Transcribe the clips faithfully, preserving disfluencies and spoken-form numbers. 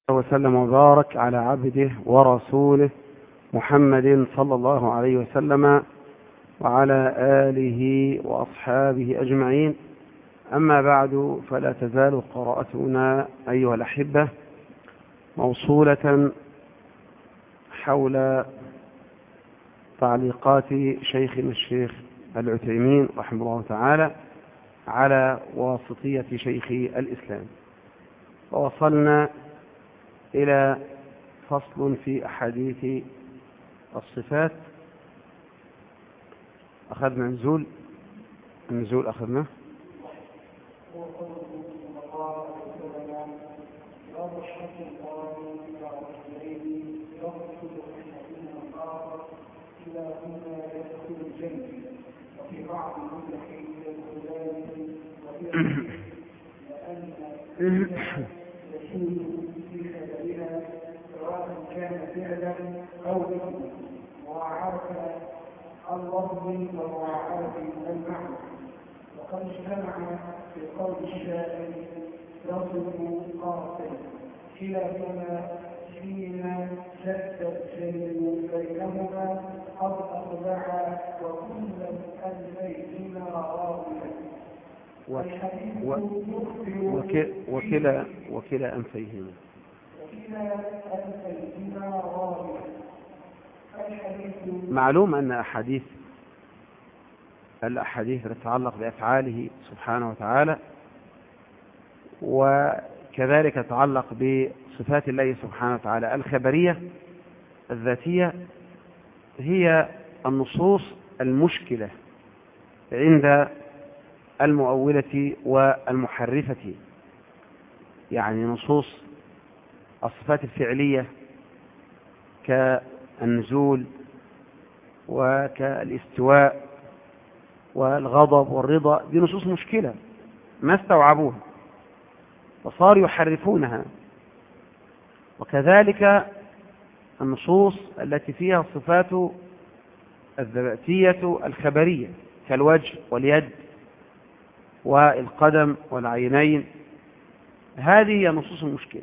وسلم وبارك على عبده ورسوله محمد صلى الله عليه وسلم وعلى آله وأصحابه أجمعين. أما بعد، فلا تزال قراءتنا أيها الأحبة موصولة حول تعليقات شيخنا الشيخ العثيمين رحمه الله تعالى على واسطية شيخ الإسلام، ووصلنا إلى فصل في أحاديث الصفات. أخذنا نزول النزول أخذنا أو مواعاة اللفظ ومواعاة المعنى، وقد اجتمع في قول الشاعر رجل قاصر كلاهما فيما شد الجليل بينهما قد أطلعا وكل ألفيهما راويا. وكلا وكلا أنفيهما معلوم أن أحاديث الأحاديث تتعلق بأفعاله سبحانه وتعالى، وكذلك تتعلق بصفات الله سبحانه وتعالى الخبرية الذاتية، هي النصوص المشكلة عند المؤولة والمحرفة. يعني نصوص الصفات الفعلية كالنزول وكالاستواء والغضب والرضا، دي نصوص مشكلة ما استوعبوها وصاروا يحرفونها. وكذلك النصوص التي فيها الصفات الذاتية الخبرية كالوجه واليد والقدم والعينين، هذه هي نصوص المشكلة.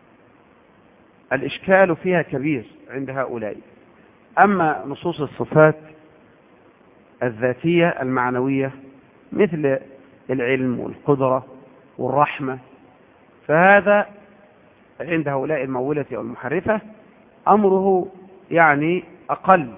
الإشكال فيها كبير عند هؤلاء. أما نصوص الصفات الذاتية المعنوية مثل العلم والقدرة والرحمة، فهذا عند هؤلاء المؤولة والمحرفة أمره يعني أقل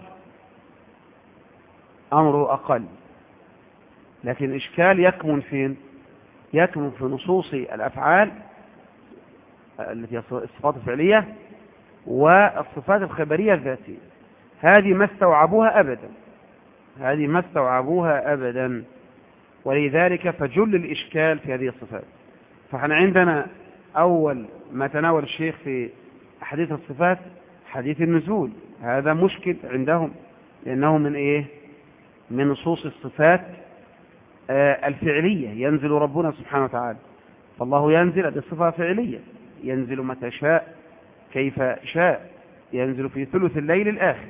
أمره أقل لكن الإشكال يكمن فين؟ يكمن في نصوص الأفعال التي هي الصفات الفعلية والصفات الخبرية الذاتية. هذه ما استوعبوها أبدا هذه ما استوعبوها أبدا ولذلك فجل الإشكال في هذه الصفات. فاحنا عندنا أول ما تناول الشيخ في حديث الصفات حديث النزول، هذا مشكل عندهم لأنه من إيه؟ من نصوص الصفات آه الفعلية. ينزل ربنا سبحانه وتعالى، فالله ينزل، هذه الصفة فعلية، ينزل متى شاء كيف شاء، ينزل في ثلث الليل الآخر.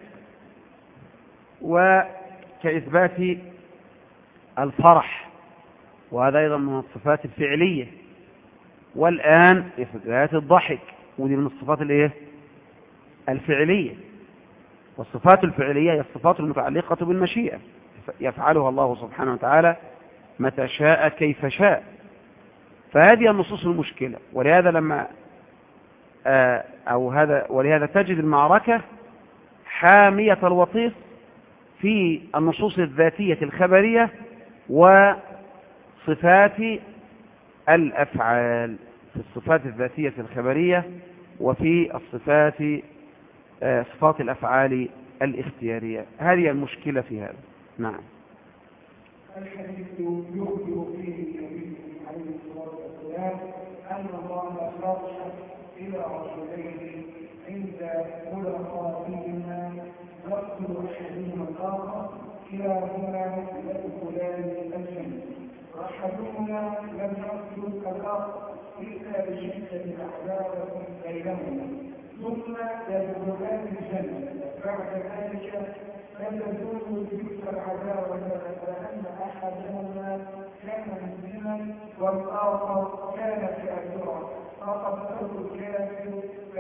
وكإثبات الفرح، وهذا أيضا من الصفات الفعلية. والآن إثبات الضحك، ودي من الصفات الإيه؟ الفعلية. والصفات الفعلية هي الصفات المتعلقة بالمشيئة، يفعلها الله سبحانه وتعالى متى شاء كيف شاء. فهذه النصوص المشكلة. ولهذا لما أو هذا ولهذا تجد المعركة حامية الوطيس في النصوص الذاتية الخبرية وصفات الأفعال، في الصفات الذاتية الخبرية وفي الصفات صفات الأفعال الاختيارية. هذه المشكلة في هذا. نعم. الحديث يخبر فيه النبي عليه الصلاة والسلام أن الله خرج إلى رجلين عند خلقائهما يقتل أحدهما الآخر كلاهما يدخلان الجنة، وأحدهما لم يقتل الآخر إلا بشدة العداوة بينهما، ثم يدخلان الجنة. بعد ذلك لم تزول تلك العداوة لأن أحدهما كان مسلما والآخر كان كافرا، فقد الكافر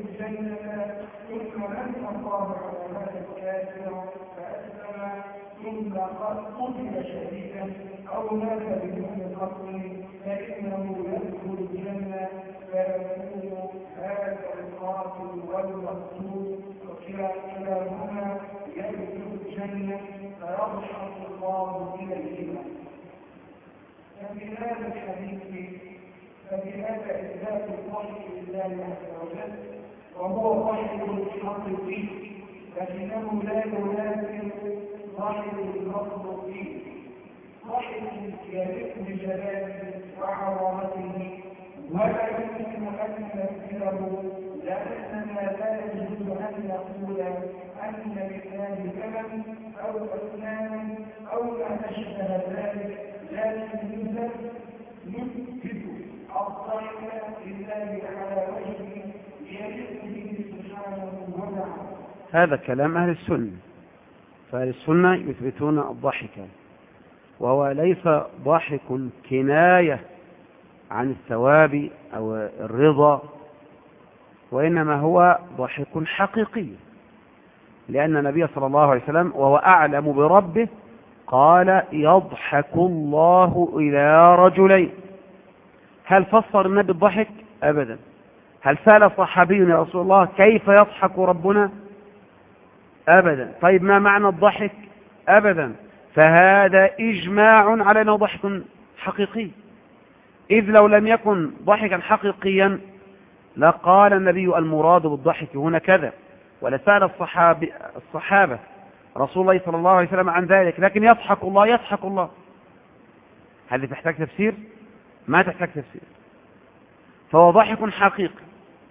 الجنة ثم من الله على هذا الكافر فأسلم ثم قتل شهيدا أو مات بدون قتل فإنه يدخل الجنة فيكون هذا القاتل والمقتول وكلاهما يدخل الجنة فيرحم الله إليهما. ففي هذا الحديث فبهذا إثبات الضحك لله عز وجل وهو ضحك حقيقي لكنه لا يلازم ضحك المخلوقين. ضحك يليق بجلاله وعظمته ولا يمكن أن ننزله لأننا لا يجوز أن نقول أن لله كلام أو أسنان أو ما أشبه ذلك، لكن نثبت الضحك لله على وجهه يليق به سبحانه وتعالى. هذا كلام أهل السنة، فأهل السنة يثبتون الضحك، وهو ليس ضحك كناية عن الثواب أو الرضا، وإنما هو ضحك حقيقي، لأن النبي صلى الله عليه وسلم وهو أعلم بربه قال يضحك الله إلى رجلين. هل فسر النبي الضحك؟ أبدا. هل سأل صحابي يا رسول الله كيف يضحك ربنا؟ أبدا. طيب ما معنى الضحك؟ أبدا. فهذا إجماع على أنه ضحك حقيقي، إذ لو لم يكن ضحكا حقيقيا لقال النبي المراد بالضحك هنا كذا، ولسأل الصحابة, الصحابة رسول الله صلى الله عليه وسلم عن ذلك، لكن يضحك الله يضحك الله. هل تحتاج تفسير؟ ما تحتاج تفسير. فهو ضحك حقيقي.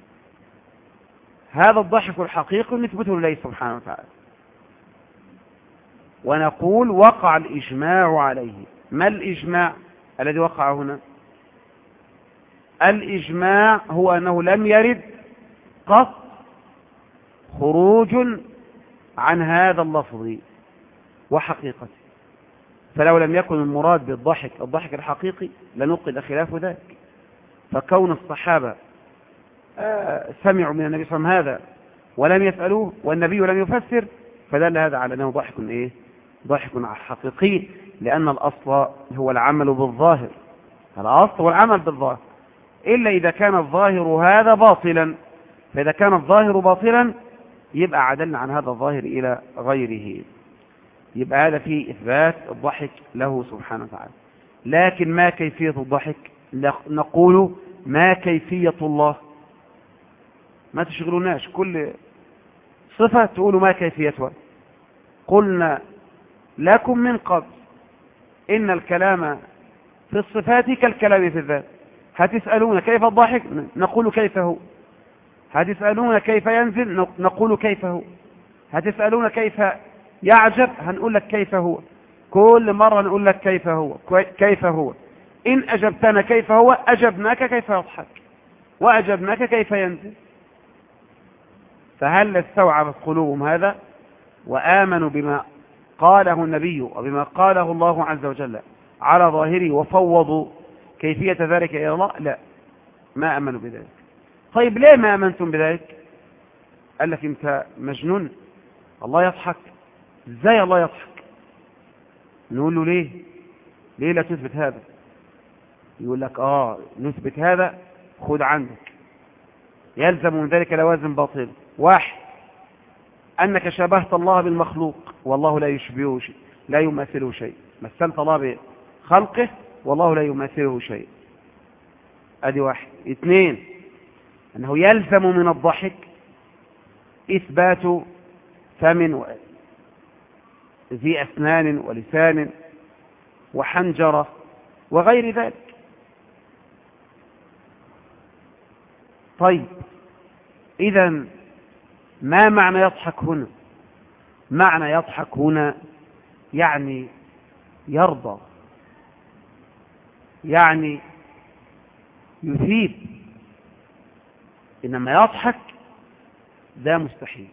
هذا الضحك الحقيقي نثبته لله سبحانه وتعالى، ونقول وقع الإجماع عليه. ما الإجماع الذي وقع هنا؟ الإجماع هو أنه لم يرد قط خروج عن هذا اللفظ وحقيقته، فلو لم يكن المراد بالضحك الضحك الحقيقي لنقل خلاف ذلك. فكون الصحابة سمعوا من النبي صلى الله عليه وسلم هذا ولم يسألوه والنبي لم يفسر، فدل هذا على أنه ضحك إيه؟ ضحك حقيقي، لأن الأصل هو العمل بالظاهر. الأصل هو العمل بالظاهر، إلا إذا كان الظاهر هذا باطلا. فإذا كان الظاهر باطلا يبقى عدلنا عن هذا الظاهر إلى غيره، يبقى هذا فيه إثبات الضحك له سبحانه وتعالى. لكن ما كيفية الضحك؟ نقول ما كيفية الله؟ ما تشغلوناش كل صفة تقولوا ما كيفيتها. قلنا لكم من قبل إن الكلام في الصفات كالكلام في الذات. هتسألون كيف الضحك؟ نقول كيف هو. هتسألون كيف ينزل؟ نقول كيف هو. هتسألون كيف يعجب؟ هنقول لك كيف هو. كل مرة نقول لك كيف هو كيف هو. إن أجبتنا كيف هو أجبناك كيف يضحك، وأجبناك كيف ينزل. فهل استوعبت قلوبهم هذا وآمنوا بما قاله النبي وبما قاله الله عز وجل على ظاهره وفوضوا كيفية ذلك إلى الله؟ لا، ما آمنوا بذلك. طيب ليه ما آمنتم بذلك؟ قال لك انت مجنون، الله يضحك؟ ازاي الله يضحك؟ نقول له ليه ليه لا تثبت هذا؟ يقول لك اه نثبت هذا، خذ عندك يلزم من ذلك لوازم باطل. واحد، أنك شبهت الله بالمخلوق والله لا يشبهه شيء، لا يماثله شيء. مثلت الله بخلقه والله لا يماثله شيء. ادي واحد. اثنين، أنه يلزم من الضحك إثبات فم ذي أسنان ولسان وحنجرة وغير ذلك. طيب إذا ما معنى يضحك هنا؟ معنى يضحك هنا يعني يرضى، يعني يثيب. إنما يضحك ده مستحيل.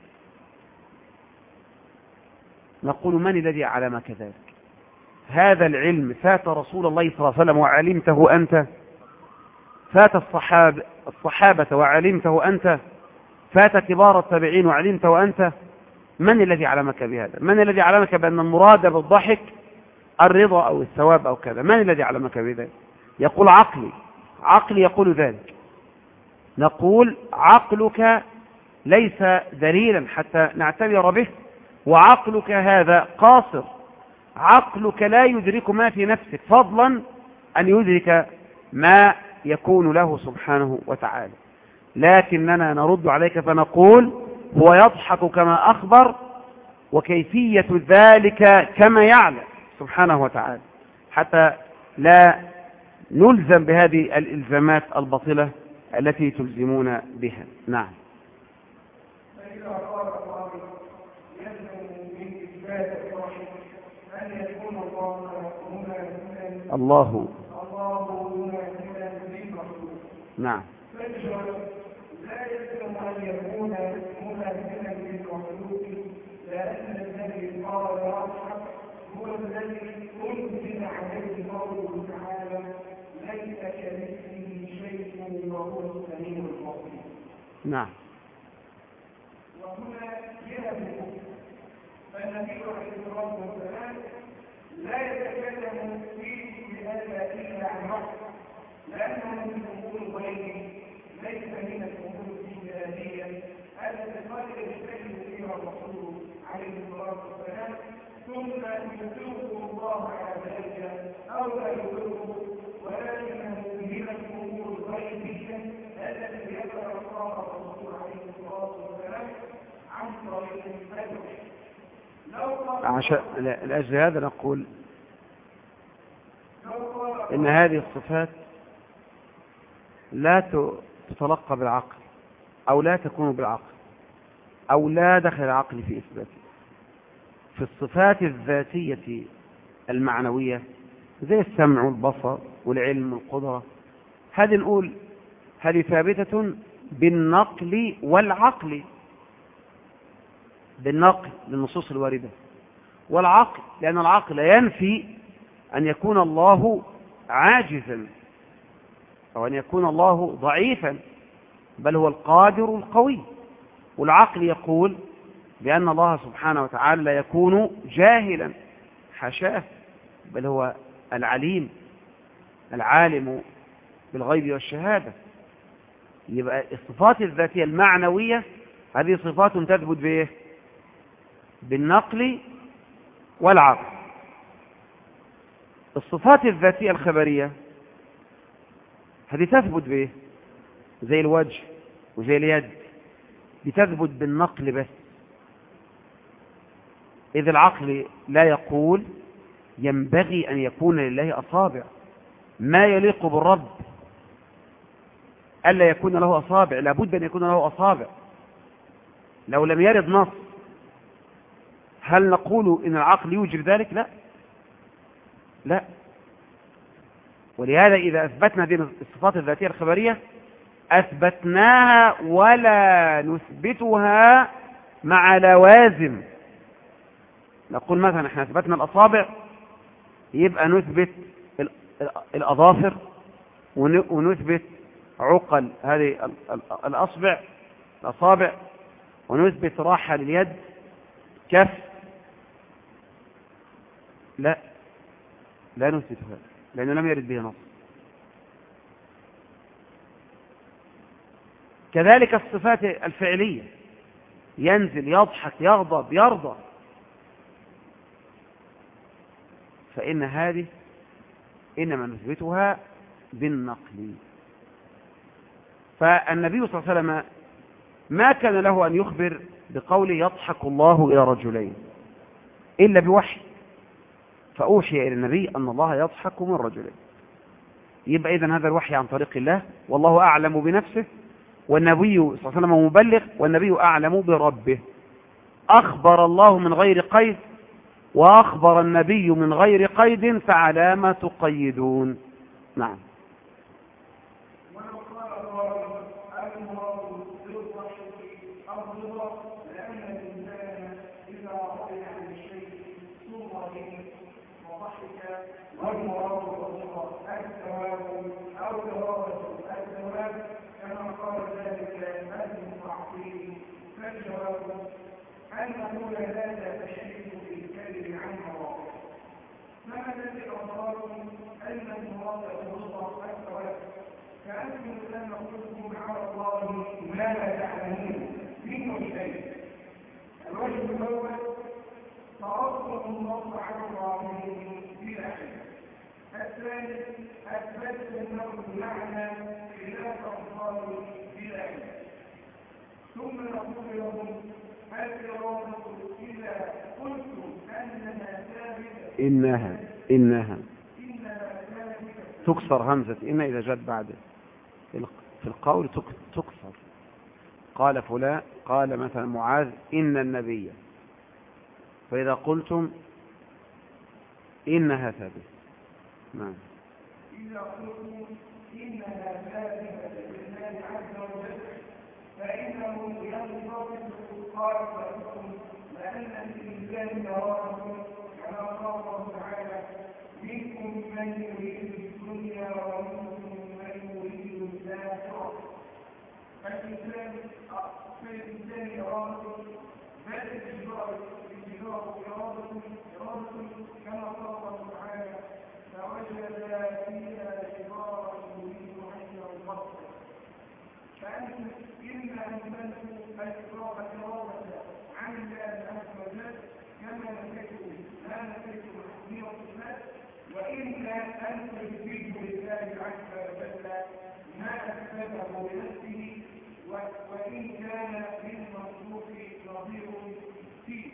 نقول من الذي علم كذلك؟ هذا العلم فات رسول الله صلى الله عليه وسلم وعلمته أنت؟ فات الصحابة, الصحابة وعلمته أنت؟ فات كبار التابعين وعلمت وأنت، من الذي علمك بهذا؟ من الذي علمك بأن المراد بالضحك الرضا أو الثواب أو كذا؟ من الذي علمك بذلك؟ يقول عقلي، عقلي يقول ذلك. نقول عقلك ليس دليلا حتى نعتبر به، وعقلك هذا قاصر، عقلك لا يدرك ما في نفسك فضلا أن يدرك ما يكون له سبحانه وتعالى. لكننا نرد عليك فنقول هو يضحك كما أخبر، وكيفية ذلك كما يعلم سبحانه وتعالى، حتى لا نلزم بهذه الإلزامات الباطلة التي تلزمون بها. نعم. الله نعم. لا يلزم ان يكون مماثلا للمخلوق، لان الذي قال يضحك هو الذي انزل عليه قوله تعالى ليس كمثله شيء وهو السميع البصير. نعم. وهنا جهه فالنبي عليه الصلاه والسلام لا يتكلم فيه بهذا الا عن وحده، لانه من امور الغيب ليس من الامور الاجتهاديه التي قد يجتهد فيها الرسول عليه الصلاه والسلام، ثم يطلقه الله على ذلك او لا يطلقه، ولكنه من الامور الغيبيه التي يتلقاها الرسول عليه الصلاه والسلام عن طريق الفتح. عشان لأجل هذا نقول إن هذه الصفات لا تتلقى بالعقل، أو لا تكون بالعقل، أو لا دخل العقل في إثباتها. في الصفات الذاتية المعنوية زي السمع والبصر والعلم والقدرة، هذه نقول هذه ثابتة بالنقل والعقل، بالنقل للنصوص الواردة، والعقل لأن العقل ينفي أن يكون الله عاجزا أو أن يكون الله ضعيفا، بل هو القادر القوي. والعقل يقول بأن الله سبحانه وتعالى لا يكون جاهلا، حاشاه، بل هو العليم العالم بالغيب والشهادة. يبقى الصفات الذاتية المعنوية هذه صفات تثبت بإيه؟ بالنقل والعقل. الصفات الذاتية الخبرية هذه تثبت بإيه؟ زي الوجه وزي اليد، بتثبت بالنقل بس، إذ العقل لا يقول ينبغي أن يكون لله أصابع، ما يليق بالرب ألا يكون له أصابع، لابد أن يكون له أصابع. لو لم يرد نص هل نقول إن العقل يوجب ذلك؟ لا لا. ولهذا إذا أثبتنا هذه الصفات الذاتية الخبرية أثبتناها ولا نثبتها مع لوازم. نقول مثلا احنا أثبتنا الأصابع، يبقى نثبت الأظافر ونثبت عقل هذه الأصبع الأصابع، ونثبت راحة لليد كف. لا لا نثبت هذا لأنه لم يرد به نص. كذلك الصفات الفعلية، ينزل، يضحك، يغضب، يرضى، فإن هذه إنما نثبتها بالنقل. فالنبي صلى الله عليه وسلم ما كان له أن يخبر بقوله يضحك الله إلى رجلين إلا بوحي، فأوحي إلى النبي أن الله يضحك من رجلين. يبقى إذن هذا الوحي عن طريق الله، والله أعلم بنفسه، والنبي صلى الله عليه وسلم مبلغ، والنبي أعلم بربه. أخبر الله من غير قيد، وأخبر النبي من غير قيد، فعلى ما تقيدون. نعم. والمراد بالرضا الثواب او اراده الثواب كما قال ذلك المستعطيل. فالجواب أن نقول هذا تشريك في الكذب عن الله. ما الذي أظهركم أن المراد الوسطى الثواب؟ كأنكم لما قلتم على الله ما لا تعلمون منه شيء. الوجه الأول تعرضتم النص على الله بلا علم. الثاني أثبتتم له المعنى خلاف الله بلا علم. ثم نقول لهم الإرادة إذا قلتم أنها ثابتة إنها إنها إنها ثابتة تكسر همزة إن إذا جاءت بعد في القول تكسر. قال فلان، قال مثلا معاذ إن النبي، فإذا قلتم إنها ثابتة. نعم. إذا قلتم إنها ثابتة لله عز وجل فإنه ينضبط قائلكم لأن الإنسان يراكم كما قال الله تعالى منكم من يريد الدنيا ومنكم من يريد الآخرة. فالإنسان فالإنسان يراكم بل الإجبار الإجبار إرادة إرادة كما قال الله تعالى فوجد فيها إجبارا يريد أن يربط. فأنتم إما أن تنسوا الإرادة عن الله عز وجل كما نفيتم لا نفيتم حكمية الناس، وإما أن تثبتوا لله عز وجل ما أثبته لنفسه وإن كان للمخلوق نظير فيه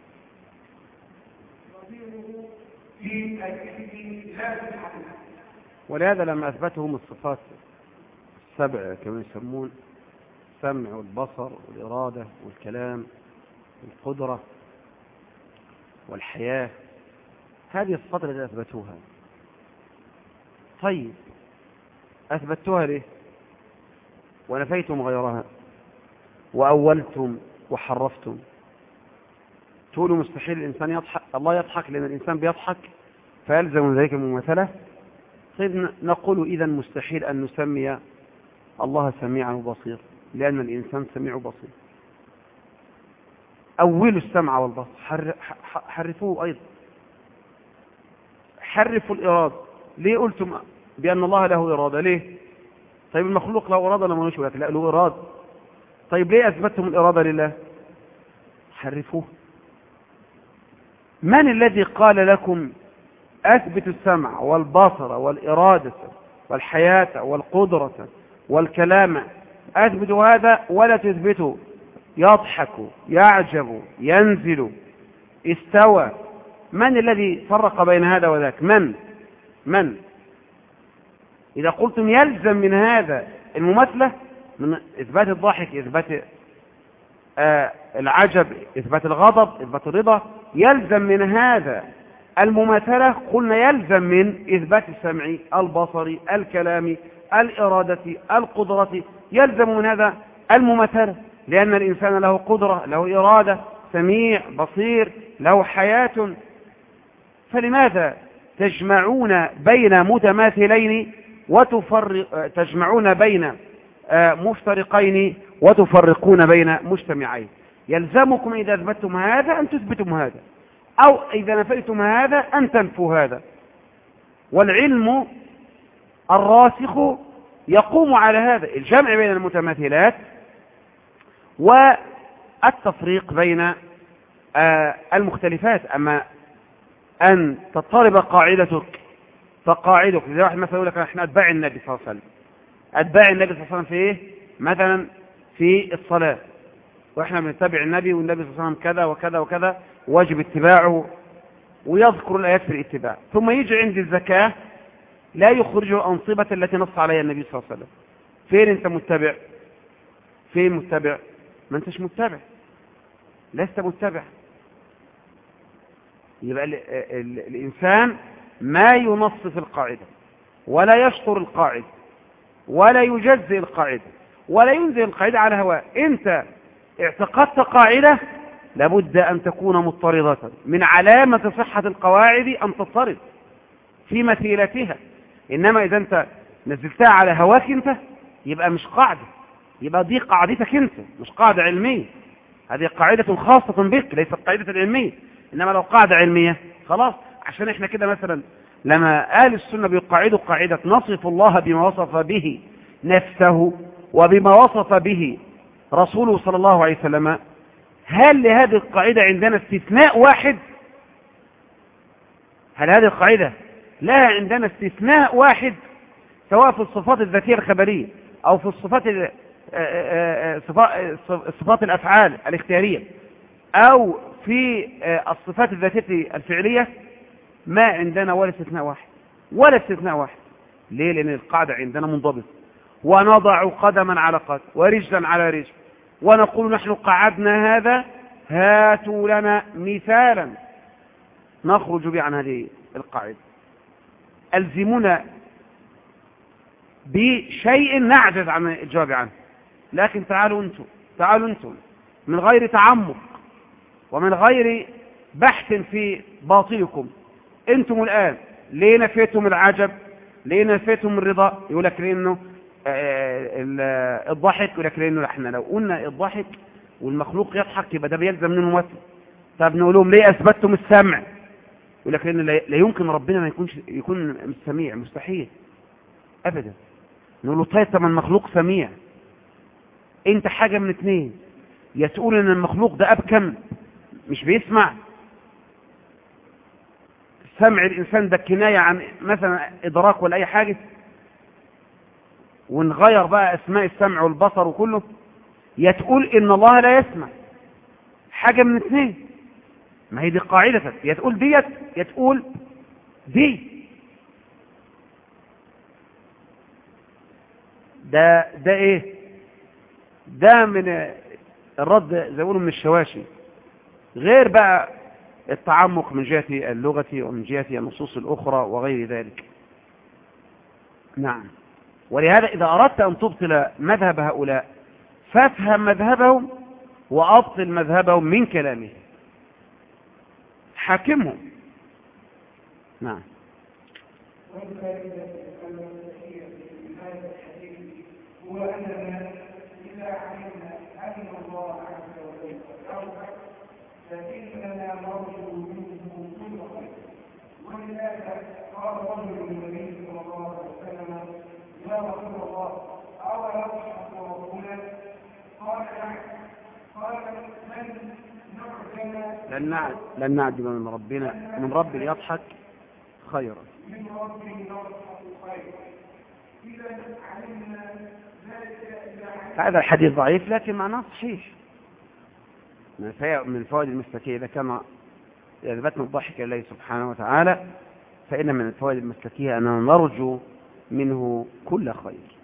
نظيره في الكذب لا في الحقيقة. ولهذا لما أثبتهم الصفات السبع كما يسمون السمع والبصر والإرادة والكلام والقدرة والحياة، هذه الصفات التي أثبتوها. طيب أثبتوها ليه ونفيتم غيرها وأولتم وحرفتم؟ تقولوا مستحيل الإنسان يضحك، الله يضحك لأن الإنسان بيضحك فيلزم ذلك المماثلة. طيب نقول إذن مستحيل أن نسمي الله سميعا وبصير لأن الإنسان سميع بصير. أولوا السمع والبصر، حرفوه أيضا، حرفوا الإرادة. ليه قلتم بأن الله له إرادة؟ ليه؟ طيب المخلوق له إرادة لما نشوف لك لا له إرادة. طيب ليه أثبتهم الإرادة لله؟ حرفوه. من الذي قال لكم أثبت السمع والبصر والإرادة والحياة والقدرة والكلام؟ أثبتوا هذا ولا تثبتوا يضحك يعجب ينزل استوى. من الذي فرق بين هذا وذاك؟ من من إذا قلتم يلزم من هذا المماثلة، من إثبات الضحك إثبات آه العجب إثبات الغضب إثبات الرضا، يلزم من هذا المماثلة. قلنا يلزم من إثبات السمع البصري الكلام الإرادة القدرة، يلزم من هذا المماثلة لأن الإنسان له قدرة له إرادة سميع بصير له حياة. فلماذا تجمعون بين متماثلين وتفرق تجمعون بين مفترقين وتفرقون بين مجتمعين؟ يلزمكم إذا أثبتتم هذا أن تثبتم هذا، أو إذا نفيتم هذا أن تنفوا هذا. والعلم الراسخ يقوم على هذا الجمع بين المتماثلات والتفريق بين المختلفات. أما أن تضطرب قاعدتك فقاعدك زي واحد مثلا يقول لك احنا أتباع النبي صلى الله عليه وسلم، أتباع النبي صلى الله عليه وسلم في إيه؟ مثلا في الصلاة، وإحنا بنتبع النبي والنبي صلى الله عليه وسلم كذا وكذا وكذا واجب اتباعه ويذكر الآيات في الاتباع، ثم يجي عند الزكاة لا يخرج الأنصبة التي نص عليها النبي صلى الله عليه وسلم. فين أنت متبع؟ فين متبع؟ ما أنتش متبع، لست متبع. يبقى ال ال الإنسان ما ينص في القاعدة ولا يشطر القاعدة ولا يجزئ القاعدة ولا ينزل القاعدة على هواء. أنت اعتقدت قاعدة لابد أن تكون مضطردة، من علامة صحة القواعد أن تضطرد في مثيلتها. إنما إذا أنت نزلتها على هواك أنت يبقى مش قاعدة، يبقى دي قاعدتك انت مش قاعدة علمية، هذه قاعدة خاصة بك ليست قاعدة علمية. إنما لو قاعدة علمية خلاص. عشان احنا كده مثلا لما أهل السنة بيقاعدوا قاعدة نصف الله بما وصف به نفسه وبما وصف به رسوله صلى الله عليه وسلم، هل لهذه القاعدة عندنا استثناء واحد؟ هل هذه القاعدة لها عندنا استثناء واحد سواء في الصفات الذاتية الخبرية أو في الصفات صفات الأفعال الاختيارية أو في الصفات الذاتية الفعلية؟ ما عندنا ولا استثناء واحد، ولا استثناء واحد. ليه؟ لأن القاعدة عندنا منضبطة. ونضع قدما على قدم ورجلا على رجل ونقول نحن قعدنا هذا، هاتوا لنا مثالا نخرج به عن هذه القاعدة. ألزمونا بشيء نعجز عن الجواب عنه، لكن تعالوا انتم تعالوا انتم من غير تعمق ومن غير بحث في باطلكم، انتم الآن ليه نفيتم العجب؟ ليه نفيتم الرضا؟ يقول لك لأنه الضحك، يقول لك لأنه احنا لو قلنا الضحك والمخلوق يضحك يبقى ده بيلزم منه ممثل. طب نقول لهم ليه أثبتتم السمع؟ يقول لك لأن لا يمكن ربنا ما يكونش يكون سميع، مستحيل أبدا. نقول له طيب طب المخلوق سميع، انت حاجة من اتنين، يا تقول ان المخلوق ده أبكم مش بيسمع، سمع الإنسان ده كناية عن مثلا إدراك ولا أي حاجة، ونغير بقى أسماء السمع والبصر وكله، يا تقول إن الله لا يسمع. حاجة من اثنين، ما هي دي قاعدتك، يا تقول ديت يا تقول دي. ده ده ايه؟ ده من الرد زي ما بيقولوا من الشواشي، غير بقى التعمق من جهة اللغة ومن جهة النصوص الأخرى وغير ذلك. نعم. ولهذا إذا أردت أن تبطل مذهب هؤلاء فافهم مذهبهم وأبطل مذهبهم من كلامه، حاكمهم. نعم. هو أننا إذا علمنا أن الله عز وجل يرفع فإننا نرجو منه كل خير. ولهذا قال رجل للنبي صلى الله عليه وسلم: يا رسول الله، أو يضحك ربنا؟ قال نعم. قال من نعجم لن نعد لن نعدم من ربنا من رب يضحك خيرا من رب يضحك خيرا. إذا علمنا هذا الحديث ضعيف لكن معناه صحيح. من الفوائد المسلكية إذا كان أثبتنا الضحك لله سبحانه وتعالى فإن من الفوائد المسلكية أننا نرجو منه كل خير.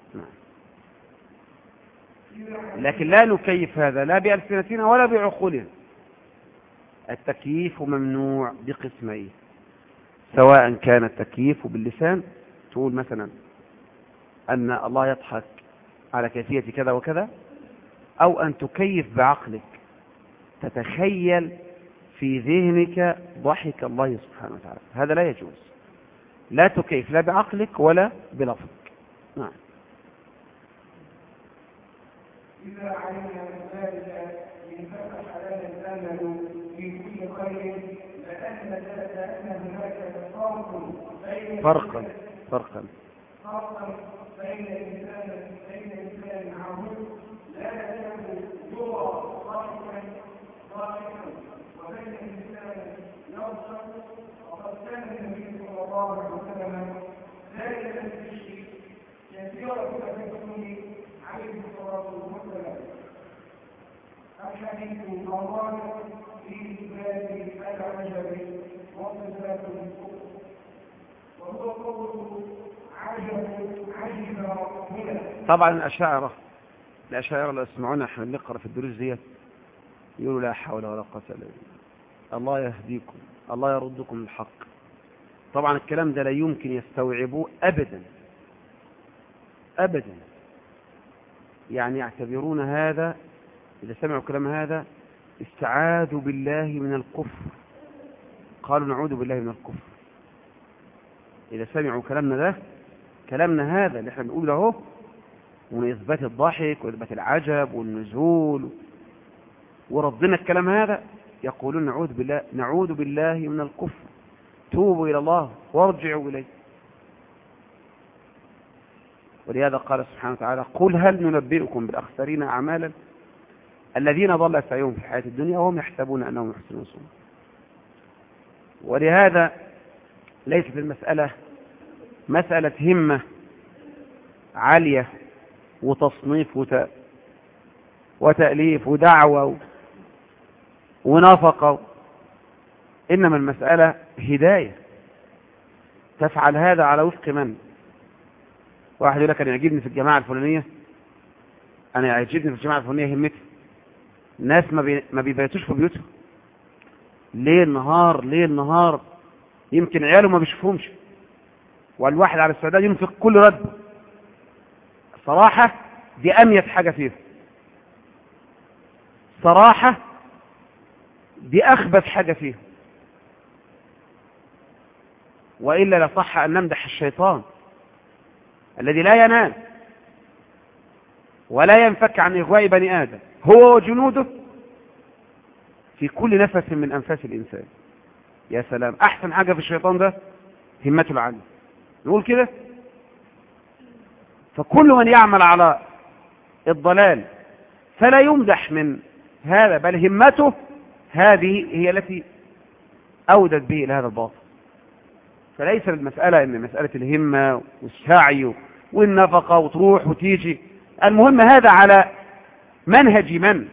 لكن لا نكيف هذا لا بألسنتنا ولا بعقولنا. التكييف ممنوع بقسمين، سواء كان التكييف باللسان تقول مثلا أن الله يضحك على كيفية كذا وكذا، أو أن تكيف بعقلك تتخيل في ذهنك ضحك الله سبحانه وتعالى، هذا لا يجوز. لا تكيف لا بعقلك ولا بلفظك. نعم. إذا علمنا ذلك انفتح لنا الأمل في كل خير، لأن ذلك أن هناك فرق بين فرقا فرقا فرقا بين إنسان بين إنسان عمود لا يكاد يرى ضاحكا ضاحكا وبين إنسان يضحك. وقد كان النبي صلى الله عليه وسلم لا يستشفي كثيرا في الرسول عليه الصلاة والسلام. الحديث الأول في إثبات العجب وصفات الكفر، وهو قول عجب عجب ربنا. طبعا الأشاعرة الأشاعرة اللي يسمعونا احنا بنقرأ في الدروس ديت يقولوا لا حول ولا قوة إلا بالله، الله يهديكم، الله يردكم الحق. طبعا الكلام ده لا يمكن يستوعبوه أبدا أبدا. يعني يعتبرون هذا إذا سمعوا كلام هذا استعاذوا بالله من الكفر، قالوا نعوذ بالله من الكفر. إذا سمعوا كلامنا ده كلامنا هذا اللي احنا بنقول له ومن إثبات الضحك وإثبات العجب والنزول وردنا الكلام هذا، يقولون نعوذ بالله نعوذ بالله من الكفر، توبوا إلى الله وارجعوا إليه. ولهذا قال سبحانه وتعالى قل هل ننبئكم بالأخسرين أعمالا الذين ضل سعيهم في الحياة الدنيا وهم يحسبون أنهم يحسنون صنعا. ولهذا ليست المسألة مسألة همة عالية وتصنيف وت... وتأليف ودعوة ونفقة، إنما المسألة هداية. تفعل هذا على وفق من؟ واحد يقول لك أنا يعجبني في الجماعة الفلانية، أنا يعجبني في الجماعة الفلانية همتي. الناس ما, بي... ما بيبيتوش في بيوتهم ليل نهار ليل نهار، يمكن عياله ما بيشوفهمش، والواحد على السعداد ينفق كل رد. صراحة دي أميت حاجة فيه، صراحة دي أخبث حاجة فيه. وإلا لصح أن نمدح الشيطان الذي لا ينام ولا ينفك عن إغواء بني آدم هو وجنوده في كل نفس من أنفاس الإنسان. يا سلام، أحسن حاجة في الشيطان ده همته العالية، نقول كده. فكل من يعمل على الضلال فلا يمدح من هذا، بل همته هذه هي التي أودت به إلى هذا الباطل. فليس المسألة إن مسألة الهمة والسعي والنفقة وتروح وتيجي، المهم هذا على منهج من،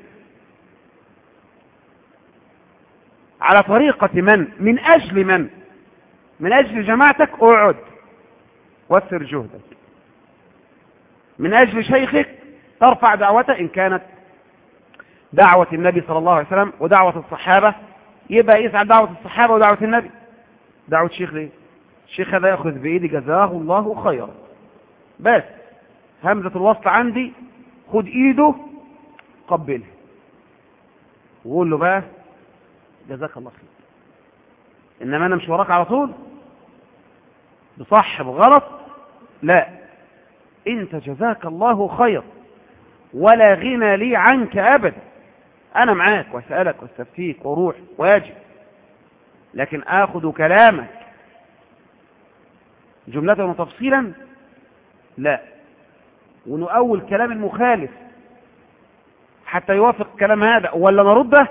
على طريقة من، من أجل من، من أجل جماعتك اقعد وفر جهدك، من أجل شيخك ترفع دعوته، إن كانت دعوة النبي صلى الله عليه وسلم ودعوة الصحابة يبقى يسعى دعوة الصحابة ودعوة النبي. دعوة شيخ ليه؟ الشيخ هذا يأخذ بإيدي جزاه الله خيرا، بس همزة الوصل عندي، خد إيده قبله وقول له بقى جزاك الله خير، إنما أنا مش وراك على طول بصح بغلط، لا، أنت جزاك الله خير ولا غنى لي عنك أبدا، أنا معاك وأسألك واستفتيك وروح واجب، لكن آخذ كلامك جملة وتفصيلا لا، ونؤول كلام المخالف حتى يوافق كلام هذا ولا نرده،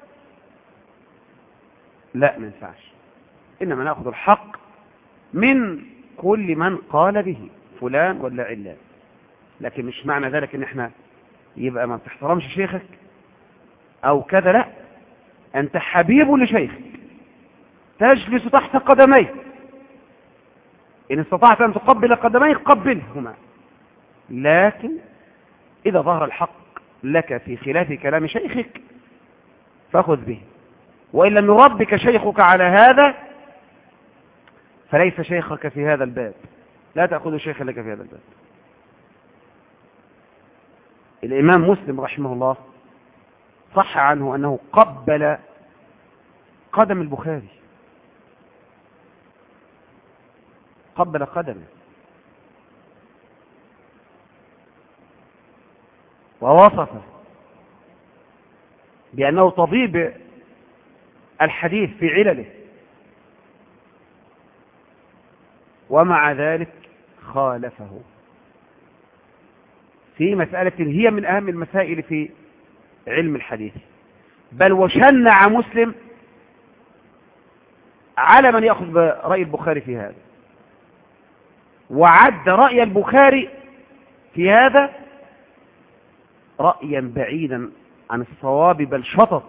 لا ما ينفعش. إنما نأخذ الحق من كل من قال به فلان ولا علان، لكن مش معنى ذلك ان احنا يبقى ما بتحترمش شيخك او كذا، لا، انت حبيب لشيخك تجلس تحت قدميه، ان استطعت ان تقبل قدميه قبلهما، لكن اذا ظهر الحق لك في خلاف كلام شيخك فخذ به، وإن لم يربك شيخك على هذا فليس شيخك في هذا الباب، لا تأخذ شيخا لك في هذا الباب. الإمام مسلم رحمه الله صح عنه أنه قبل قدم البخاري، قبل قدمه ووصفه بأنه طبيب الحديث في علله، ومع ذلك خالفه في مسألة هي من أهم المسائل في علم الحديث، بل وشنع مسلم على من يأخذ برأي البخاري في هذا، وعد رأي البخاري في هذا رأيا بعيدا عن الصواب، بل شطط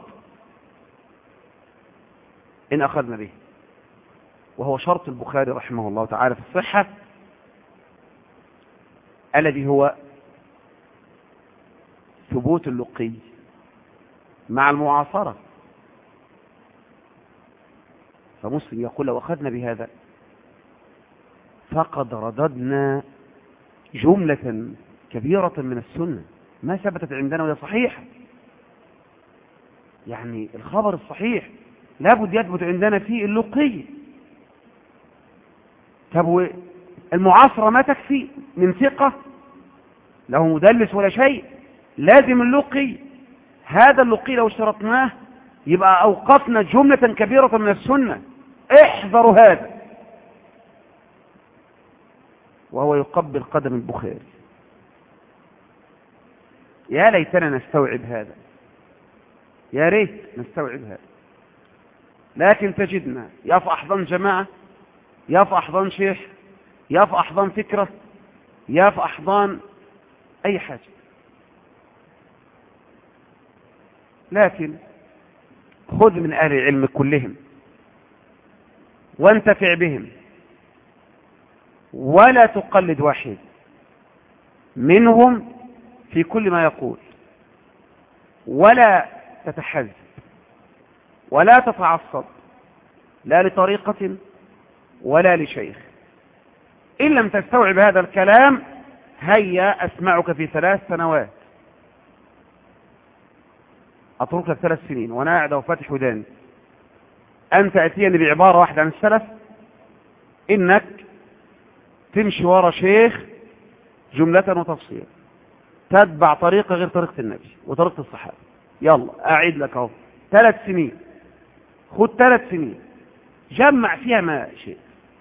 إن أخذنا به، وهو شرط البخاري رحمه الله تعالى في الصحة، الذي هو ثبوت اللقي مع المعاصرة. فمسلم يقول لو أخذنا بهذا فقد رددنا جملة كبيرة من السنة ما ثبتت عندنا وهي صحيح، يعني الخبر الصحيح لابد يثبت عندنا فيه اللقي. طب المعاصرة ما تكفي من ثقة له مدلس ولا شيء، لازم اللقي. هذا اللقي لو اشترطناه يبقى أوقفنا جملة كبيرة من السنة. احذروا هذا. وهو يقبل قدم البخاري. يا ليتنا نستوعب هذا، يا ريت نستوعب هذا. لكن تجدنا يا في أحضان جماعة، يا في أحضان شيخ، يا في أحضان فكرة، يا في أحضان أي حاجة. لكن خذ من أهل العلم كلهم وانتفع بهم، ولا تقلد واحد منهم في كل ما يقول، ولا تتحزب ولا تتعصب لا لطريقة ولا لشيخ. إن لم تستوعب هذا الكلام هيا أسمعك في ثلاث سنوات، أترك لك ثلاث سنين وأنا قاعد وفاتح وداني أن تأتيني بعبارة واحدة عن السلف، إنك تمشي ورا شيخ جملة وتفصيلا، تتبع طريقة غير طريقة النبي وطريقة الصحابة. يلا أعيد لك أهو ثلاث سنين، خد ثلاث سنين جمع فيها ما شئت،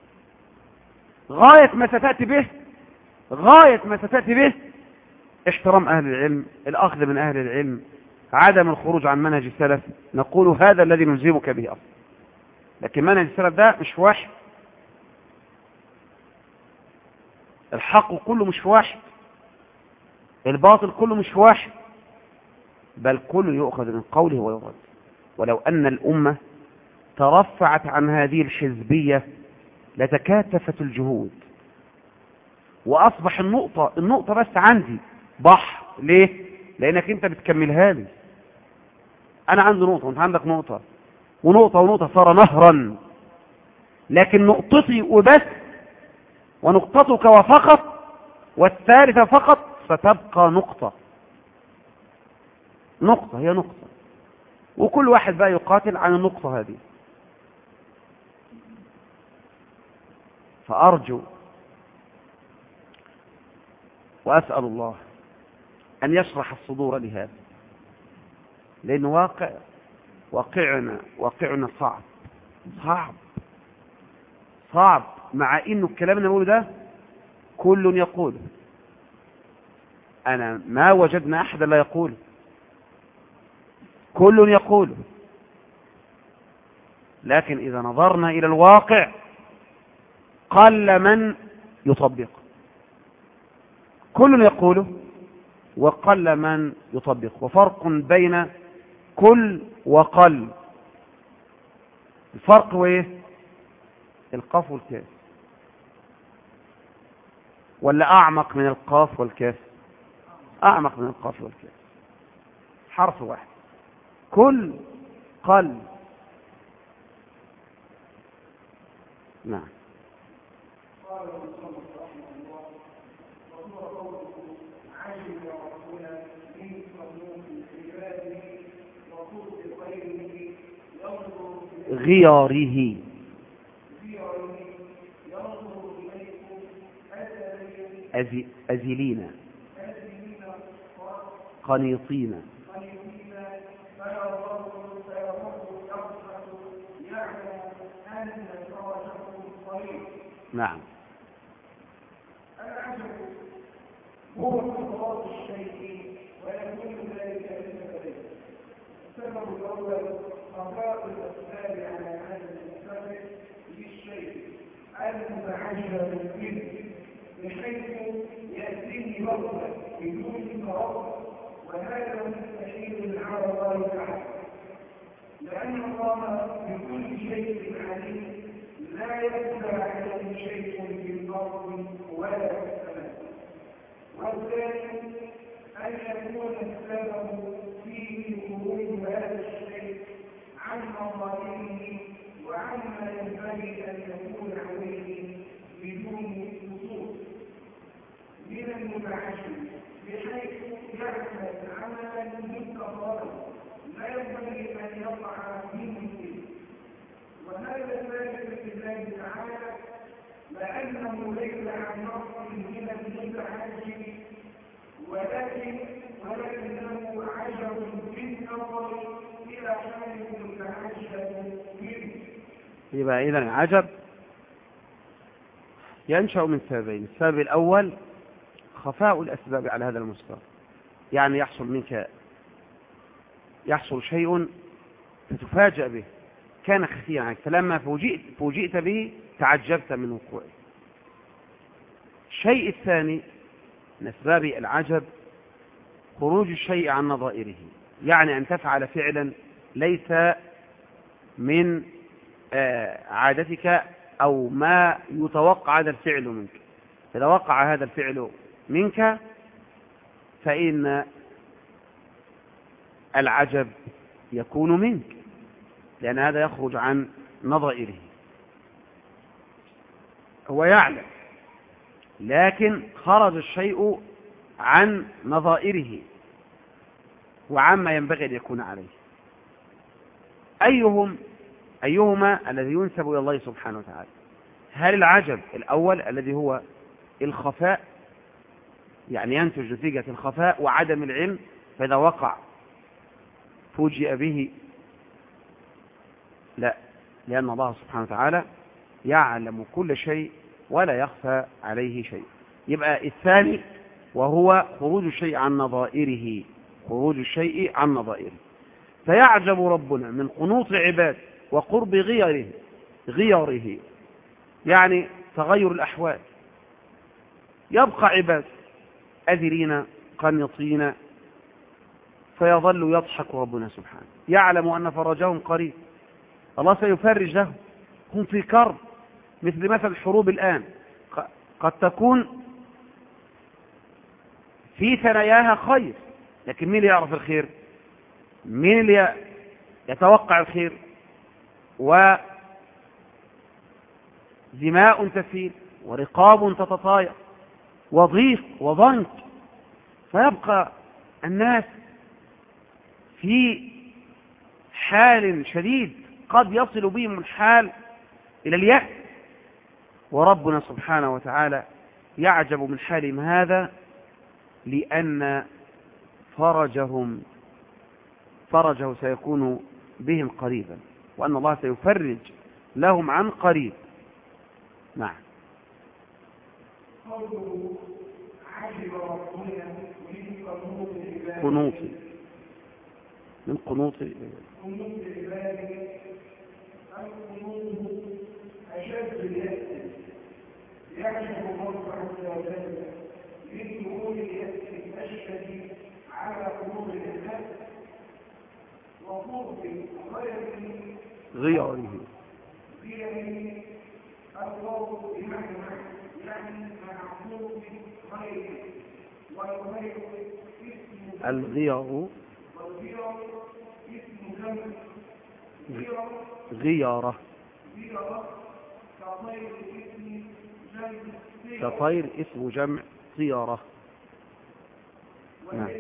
غاية ما ستأتي به غاية ما ستأتي به احترام أهل العلم، الأخذ من أهل العلم، عدم الخروج عن منهج السلف. نقول هذا الذي نلزمك به أصلا، لكن منهج السلف ده مش واحد، الحق كله مش واحد، الباطل كله مش واحد، بل كل يؤخذ من قوله ويرد. ولو أن الأمة ترفعت عن هذه الحزبية لتكاتفت الجهود، وأصبح النقطة النقطة بس عندي بحر. ليه؟ لأنك أنت بتكملها لي. أنا عندي نقطة وأنت عندك نقطة، ونقطة ونقطة صار نهرا، لكن نقطتي وبس ونقطتك وفقط والثالثة فقط ستبقى نقطة. نقطة هي نقطة، وكل واحد بقى يقاتل عن النقطة هذه. فأرجو وأسأل الله أن يشرح الصدور لهذا، لأن واقع واقعنا واقعنا صعب صعب صعب، مع إنه الكلام اللي نقوله ده كل يقوله. أنا ما وجدنا أحدا لا يقوله، كل يقوله، لكن إذا نظرنا إلى الواقع قل من يطبق. كل يقوله وقل من يطبق، وفرق بين كل وقل. الفرق هو ايه؟ القاف والكاف، ولا أعمق من القاف والكاف؟ أعمق من القاف والكاف، حرف واحد. كل قل. نعم. قال المصنف رحمه الله: وهو قوله علم ربنا من صنوف عباده وصوت غيره ينظر غياره غيره ينظر اليكم أزي أزلين أزلين قنيطين قليلين فيراه فيراه يرفع يعلم أن فرجكم قريب. نعم. العجب هو انقضاض الشيء ويكون ذلك لسببين. السبب الاول قضاء الاسباب على هذا السبب للشيء المتعجب منه، بحيث ياتيه وقتا بدون تردد، وهذا مستحيل على الله تعالى، لان الله بكل شيء عليم، لا يخفى عليه شيء في الارض ولا في السماء. والثاني ان يكون السبب فيه خروج هذا الشيء عن مظاهره وعما ينبغي ان يكون عليه بدون خصوص من المتعجب، بحيث يعمل عملا مستقرا لا ينبغي ان يقع منه فيه. وهذا ثابت لله تعالى، لأنه ليس عن نص من المتعجب شيء ولكنه عجب بالنظر إلى حال متعجب منه. يبقى إذن عجب ينشأ من سببين. السبب الأول خفاء الأسباب على هذا المستوى، يعني يحصل منك يحصل شيء فتفاجأ به كان خفيا عنك، فلما فوجئت, فوجئت به تعجبت من وقوعه. الشيء الثاني من أسباب العجب خروج الشيء عن نظائره، يعني أن تفعل فعلا ليس من عادتك أو ما يتوقع هذا الفعل منك. إذا وقع هذا الفعل منك فإن العجب يكون منك، لأن هذا يخرج عن نظائره. هو يعلم لكن خرج الشيء عن نظائره وعما ينبغي أن يكون عليه. أيهم أيهما الذي ينسب إلى الله سبحانه وتعالى؟ هل العجب الأول الذي هو الخفاء، يعني ينتج نتيجة الخفاء وعدم العلم، فإذا وقع فوجئ به؟ لا، لأن الله سبحانه وتعالى يعلم كل شيء ولا يخفى عليه شيء. يبقى الثاني وهو خروج الشيء عن نظائره، خروج الشيء عن نظائره. فيعجب ربنا من قنوط عباد وقرب غيره غيره يعني تغير الأحوال. يبقى عباد أذرين قنطين فيظل يضحك ربنا سبحانه، يعلم أن فرجهم قريب، الله سيفرج لهم. هم في كرب مثل مثل الحروب الآن، قد تكون في ثناياها خير، لكن مين اللي يعرف الخير؟ مين اللي يتوقع الخير؟ ودماء تسيل ورقاب تتطاير وضيق وضنك، فيبقى الناس في حال شديد قد يصل بهم الحال إلى اليأس. وربنا سبحانه وتعالى يعجب من حالهم هذا لأن فرجهم فرجه سيكون بهم قريبا، وأن الله سيفرج لهم عن قريب. نعم. قنوط من قنوط أشد اليأس يعجب الله عز وجل من دخول اليأس الأشد على قلوب الناس وقرب غيره غيره غيره القول بمعنى يعني معقول غيره والغير اسم الغير والغير اسم جمع غيرة كطير اسم جمع طيرة. نعم.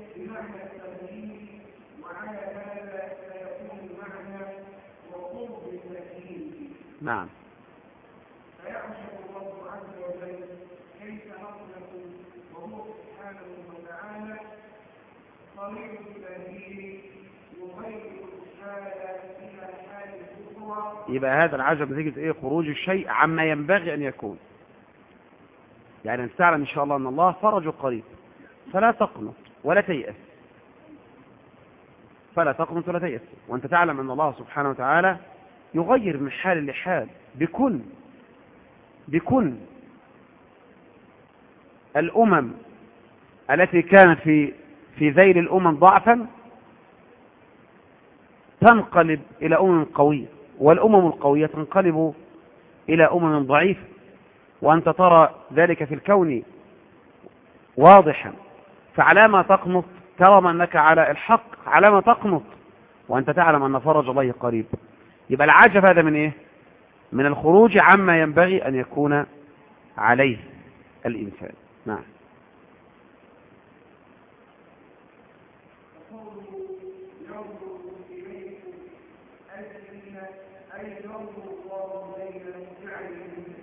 نعم. فيعشق الله عز وجل كيف نصلك وهو سبحانه وتعالى طريق البديل يغير الحال الى حال اخرى. يبقى هذا العجب نتيجة ايه؟ خروج الشيء عما ينبغي ان يكون. يعني انت تعلم ان شاء الله ان الله فرج قريب، فلا تقنط ولا تيأس، فلا تقنط ولا تيأس، وانت تعلم ان الله سبحانه وتعالى يغير من حال لحال بكن بكن. الأمم التي كانت في في ذيل الأمم ضعفا تنقلب إلى أمم قوية، والأمم القوية تنقلب إلى أمم ضعيفة، وأنت ترى ذلك في الكون واضحا. فعلى ما تقنط ترى أنك على الحق، على ما تقنط وأنت تعلم أن فرج الله قريب. يبقى العجب هذا من إيه؟ من الخروج عما ينبغي أن يكون عليه الإنسان. نعم.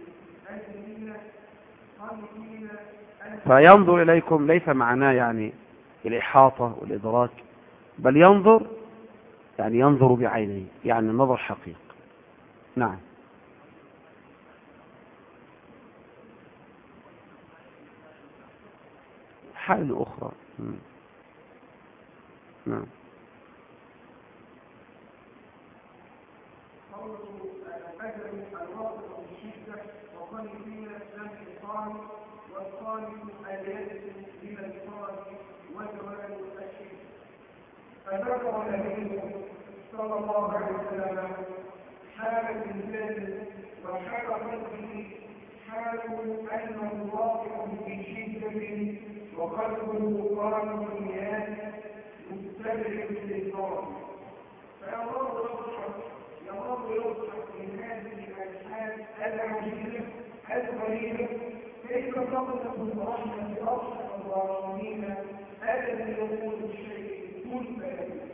فينظر إليكم ليس معناه يعني الإحاطة والإدراك، بل ينظر يعني ينظر بعينيه، يعني النظر حقيقي. نعم. حال أخرى. نعم. فذكر النبي صلى الله عليه وسلم حال الإنسان وحال قلبه، حال أنه واقع في شدة وقلبه قائم بالنيات مستبرئ للنار. فالله يضحك الله يضحك من هذه الحال العجيبة الغريبة، كيف تقصد برحمة أرحم الراحمين الذي يقول الشيء كن فيكون،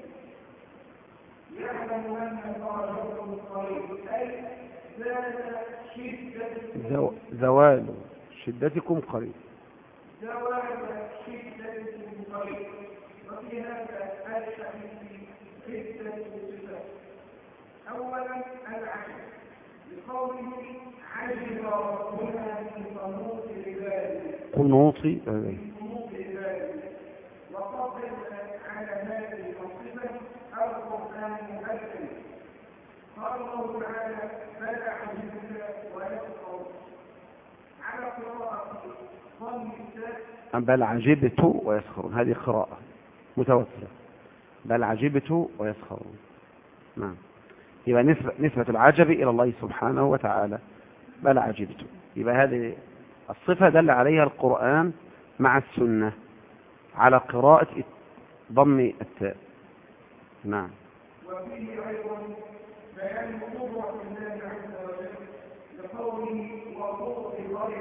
يعلم أن فرجته الطريق أي ذات شدة زوال شدتكم قريب، زوال شدتكم قريب. وفي هذا الحديث عدة صفات. أولا العجب بقوله عجب ربنا من قنوط عباده، قنوط عباده، وقبل على هذه الصفة القرآن الكريم. قال الله تعالى بل عجبت ويسخرون، على قراءة ضم التاء بل عجبت ويسخرون، هذه قراءة متوسطة، بل عجبت ويسخرون. نعم. يبقى نسبة, نسبة العجب إلى الله سبحانه وتعالى، بل عجبت. يبقى هذه الصفة دل عليها القرآن مع السنة على قراءة ضم التاء. نعم. وفيه أيضا بيان قدرة الله عز وجل لقوله وقوة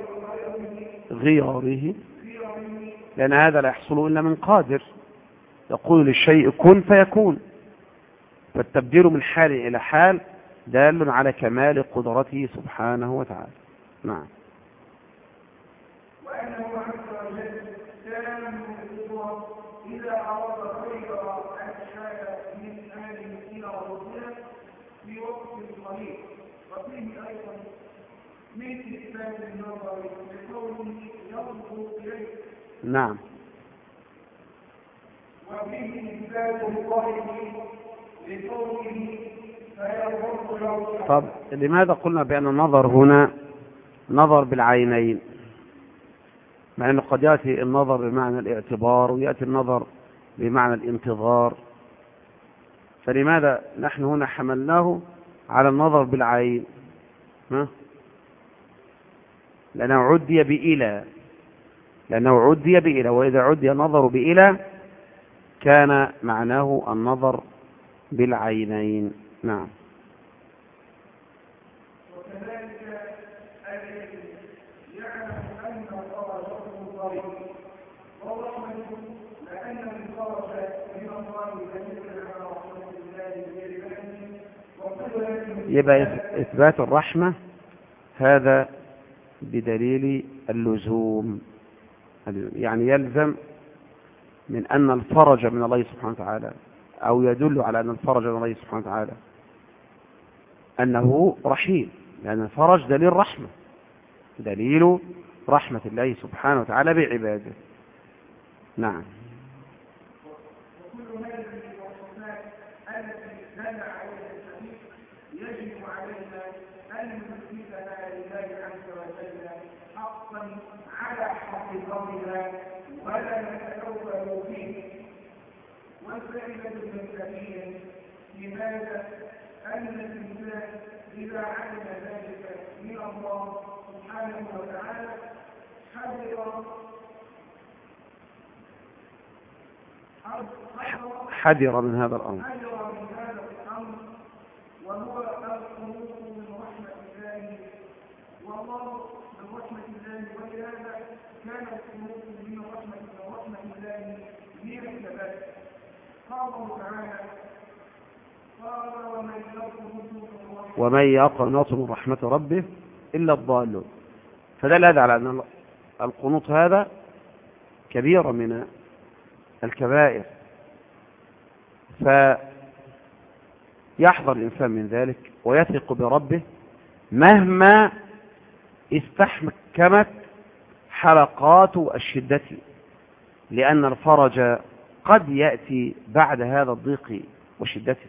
غياره، لأن هذا لا يحصل إلا من قادر، يقول للشيء كن فيكون، فالتبديل من حال إلى حال دال على كمال قدرته سبحانه وتعالى. نعم. وأنه عز وجل كان القدرة إذا أراد خير الحال من آل إلى ربنا في وقت قليل. وفيه أيضا من إثبات النظر لقوله ينظر إليه. نعم. وفيه إثبات القائل لقوله فينظر له. طب لماذا قلنا بأن النظر هنا نظر بالعينين، مع أنه قد يأتي النظر بمعنى الاعتبار ويأتي النظر بمعنى الانتظار، فلماذا نحن هنا حملناه على النظر بالعين؟ ها؟ لأنه عدي بإلى، لأنه عدي بإلى، وإذا عدي النظر بإلى كان معناه النظر بالعينين. نعم. وكذلك الذي يعلم أن فرجه قريب ورحمته، لأن الفرج من الله دليل على رحمة الله بإرادته وقدرته. يبقى إثبات الرحمة هذا بدليل اللزوم، يعني يلزم من أن الفرج من الله سبحانه وتعالى، أو يدل على أن الفرج من الله سبحانه وتعالى أنه رحيم، لأن الفرج دليل رحمة، دليل رحمة الله سبحانه وتعالى بعباده. نعم. وكل هذه الوصفات التي دل عليها الحديث يجب علينا أن نثبتها لله عز وجل حقا على حقيقتها ولا نتأول فيه. والفائدة المنتهية لماذا؟ أن الإنسان إذا علم ذلك من الله سبحانه وتعالى حذر حذر من هذا الأمر، حذر من هذا الأمر وهو القنوط من رحمة الله، والله من رحمة الله، ولهذا كان القنوط من رحمة من رحمة الله من الثبات. قال الله تعالى قال ومن يقنط ومن يقنط من رحمة ربه إلا الضالون، فدل هذا على أن القنوط هذا كبيرة من الكبائر. فيحذر الإنسان من ذلك ويثق بربه مهما استحكمت حلقات الشدة، لأن الفرج قد يأتي بعد هذا الضيق وشدته.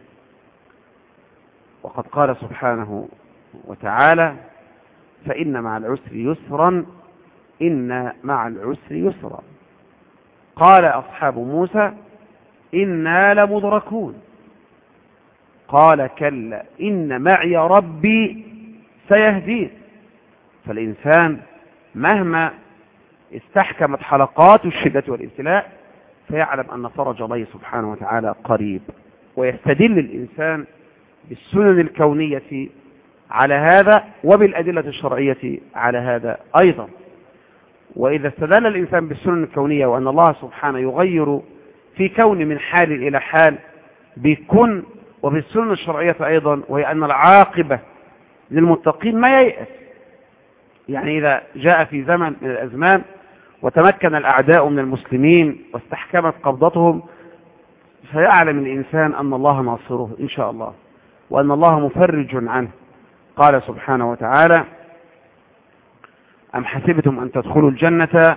وقد قال سبحانه وتعالى: فإن مع العسر يسرا إن مع العسر يسرا. قال أصحاب موسى: إنا لمدركون. قال: كلا إن معي ربي سيهدين. فالإنسان مهما استحكمت حلقات الشدة والابتلاء فيعلم أن فرج الله سبحانه وتعالى قريب. ويستدل الإنسان بالسنن الكونية على هذا وبالأدلة الشرعية على هذا أيضا. وإذا استدل الإنسان بالسنن الكونية وأن الله سبحانه يغير في كون من حال إلى حال بكن، وبالسنن الشرعية أيضا وهي أن العاقبة للمتقين ما ييأس. يعني إذا جاء في زمن من الأزمان وتمكن الأعداء من المسلمين واستحكمت قبضتهم فيعلم الإنسان أن الله ناصره إن شاء الله، وأن الله مفرج عنه. قال سبحانه وتعالى: أم حسبتم أن تدخلوا الجنة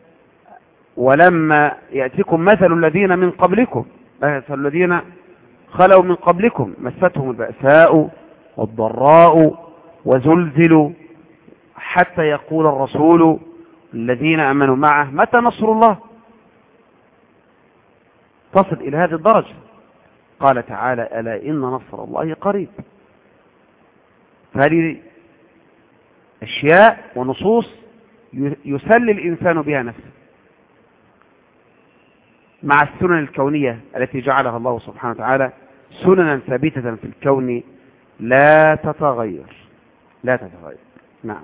ولما يأتكم مثل الذين من قبلكم مثل الذين خلوا من قبلكم مستهم البأساء والضراء وزلزلوا حتى يقول الرسول الذين آمنوا معه متى نصر الله. تصل إلى هذه الدرجة. قال تعالى: ألا إن نصر الله قريب. فهذه أشياء ونصوص يسلي الإنسان بها نفسه مع السنن الكونية التي جعلها الله سبحانه وتعالى سننا ثابتة في الكون لا تتغير لا تتغير. نعم.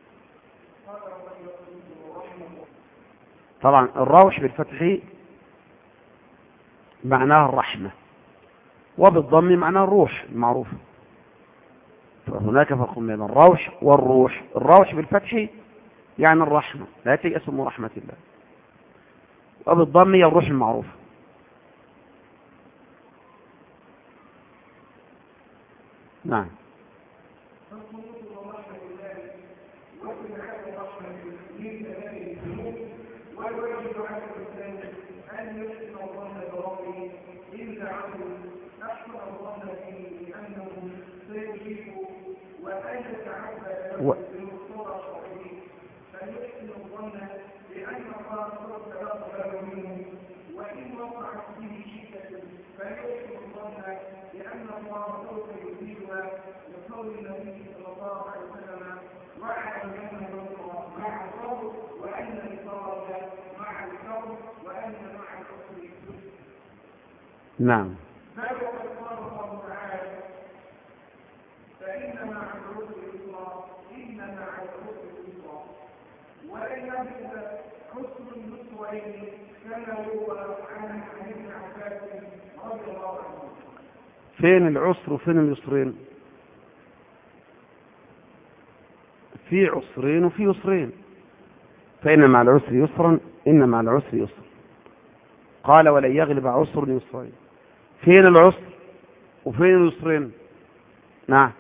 طبعا الروح بالفتح معناها الرحمة، وبالضم معناها الروح المعروف. فهناك فرق بين الروح والروح. الروح بالفتح يعني الرحمة، لا تيأس من رحمة الله، وبالضم هي الروح المعروف. نعم. و... نعم. فين العسر وفين اليسرين؟ في عسرين وفي يسرين. فإن مع العسر يسرا إن مع العسر يسر. قال: ولن يغلب عسر يسرين. فين العسر وفين اليسرين؟ نعم.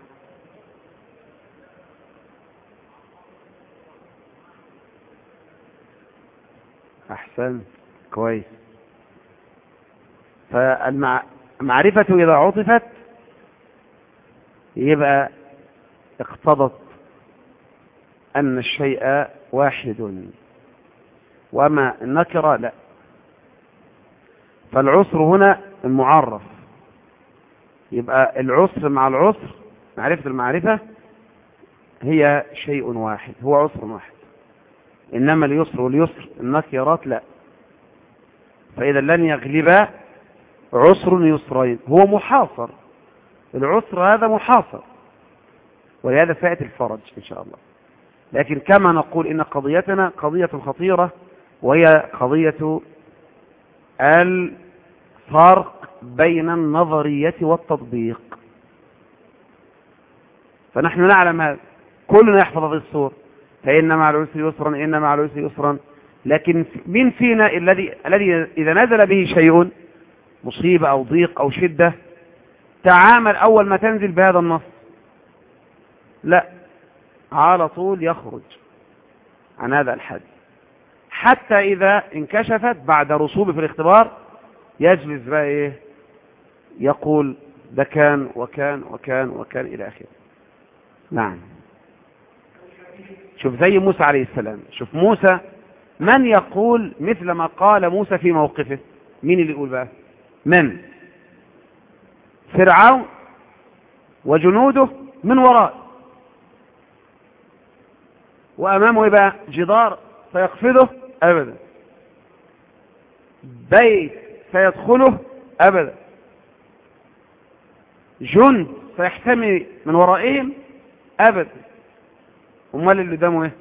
أحسن، كويس. فالمعرفة إذا عطفت يبقى اقتضت أن الشيء واحد، وأما النكرة لا. فالعسر هنا المعرف، يبقى العسر مع العسر معرفة المعرفة هي شيء واحد، هو عسر واحد. إنما اليسر واليسر النكرات لا. فإذا لن يغلب عسر يسرين، هو محاصر. العسر هذا محاصر، ولهذا فائت الفرج إن شاء الله. لكن كما نقول إن قضيتنا قضية خطيرة، وهي قضية الفرق بين النظرية والتطبيق. فنحن نعلم هذا، كلنا يحفظ هذه الصورة: فإن مع العسر يسرا إن مع العسر يسرا لكن من فينا الذي الذي إذا نزل به شيء مصيبة أو ضيق أو شدة تعامل أول ما تنزل بهذا النص؟ لا، على طول يخرج عن هذا الحد، حتى إذا انكشفت بعد رسوبه في الاختبار يجلس بقى إيه يقول ده كان وكان وكان وكان إلى آخره. نعم. شوف زي موسى عليه السلام، شوف موسى من يقول مثل ما قال موسى في موقفه؟ مين اللي يقول بقى؟ من؟ فرعون وجنوده من وراء، وأمامه إيه بقى؟ جدار سيقفزه أبدا، بيت سيدخله أبدا، جند سيحتمي من ورائهم أبدا. امال اللي قدامه ايه؟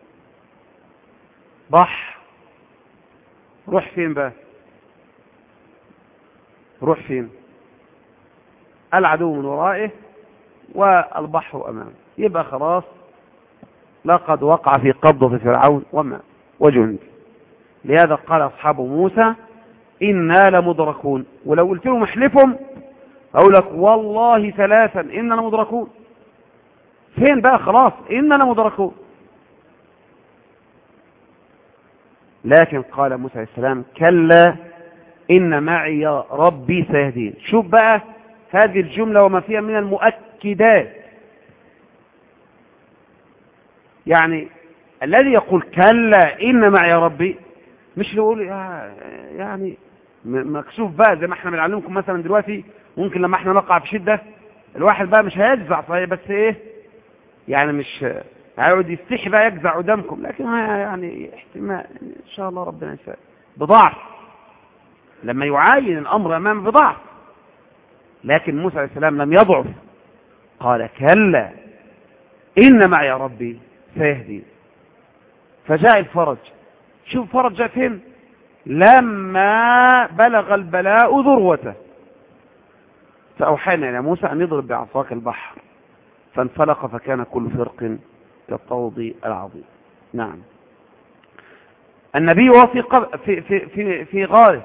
بحر. روح فين بقى؟ روح فين؟ العدو من ورائه والبحر امامه، يبقى خلاص لقد وقع في قبضة فرعون وما وجند. لهذا قال اصحاب موسى انا لمدركون، ولو قلت لهم احلفهم اقول لك والله ثلاثا اننا لمدركون. فين بقى؟ خلاص إننا مدركون. لكن قال موسى عليه السلام كلا إن معي ربي سيهدين. شوف بقى هذه الجملة وما فيها من المؤكدات. يعني الذي يقول كلا إن معي ربي مش يقول يعني مكسوف بقى زي ما احنا بنعلمكم مثلا دلوقتي، ممكن لما احنا نقع في شدة الواحد بقى مش هيجزع صحيح، بس ايه يعني مش هيقعد يستحي بقى يجزع قدامكم، لكن يعني احتمال ان شاء الله ربنا يسهل بضعف لما يعاين الامر امام بضعف. لكن موسى عليه السلام لم يضعف، قال كلا ان معي ربي سيهدين. فجاء الفرج. شوف فرج جاء فين؟ لما بلغ البلاء ذروته فاوحينا الى موسى ان يضرب بعصاك البحر فانفلق فكان كل فرق كالطود العظيم. نعم. النبي وهو في في في في, في غاره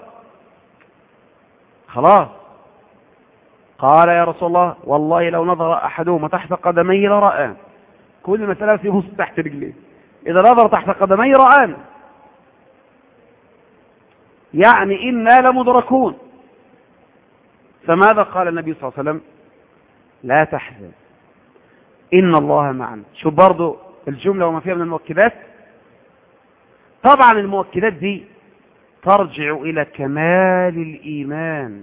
خلاص قال يا رسول الله والله لو نظر احدهما تحت قدمي لرآن. كل مسألة يبص تحت رجليه، اذا نظر تحت قدمي رآن، يعني إنا لمدركون. فماذا قال النبي صلى الله عليه وسلم؟ لا تحزن إن الله معنا. شوف برضو الجملة وما فيها من المؤكدات. طبعا المؤكدات دي ترجع إلى كمال الإيمان،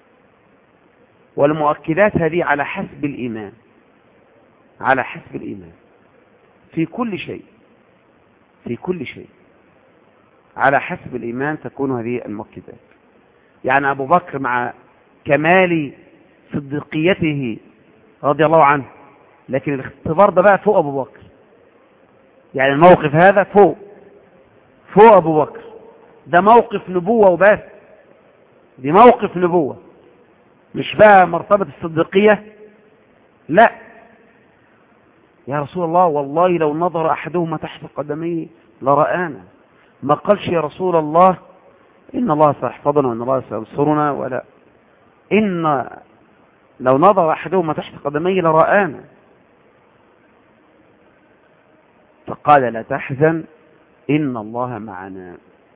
والمؤكدات هذه على حسب الإيمان، على حسب الإيمان في كل شيء، في كل شيء على حسب الإيمان تكون هذه المؤكدات. يعني أبو بكر مع كمال صديقيته رضي الله عنه، لكن الاختبار ده بقى فوق أبو بكر. يعني الموقف هذا فوق فوق أبو بكر، ده موقف نبوة وبس، دي موقف نبوة مش بقى مرتبة الصديقية. لا يا رسول الله والله لو نظر أحدهما تحت قدميه لرآنا. ما قالش يا رسول الله إن الله سيحفظنا وإن الله سينصرنا، ولا إن لو نظر أحدهما تحت قدميه لرآنا. فقال لا تحزن إن الله معنا.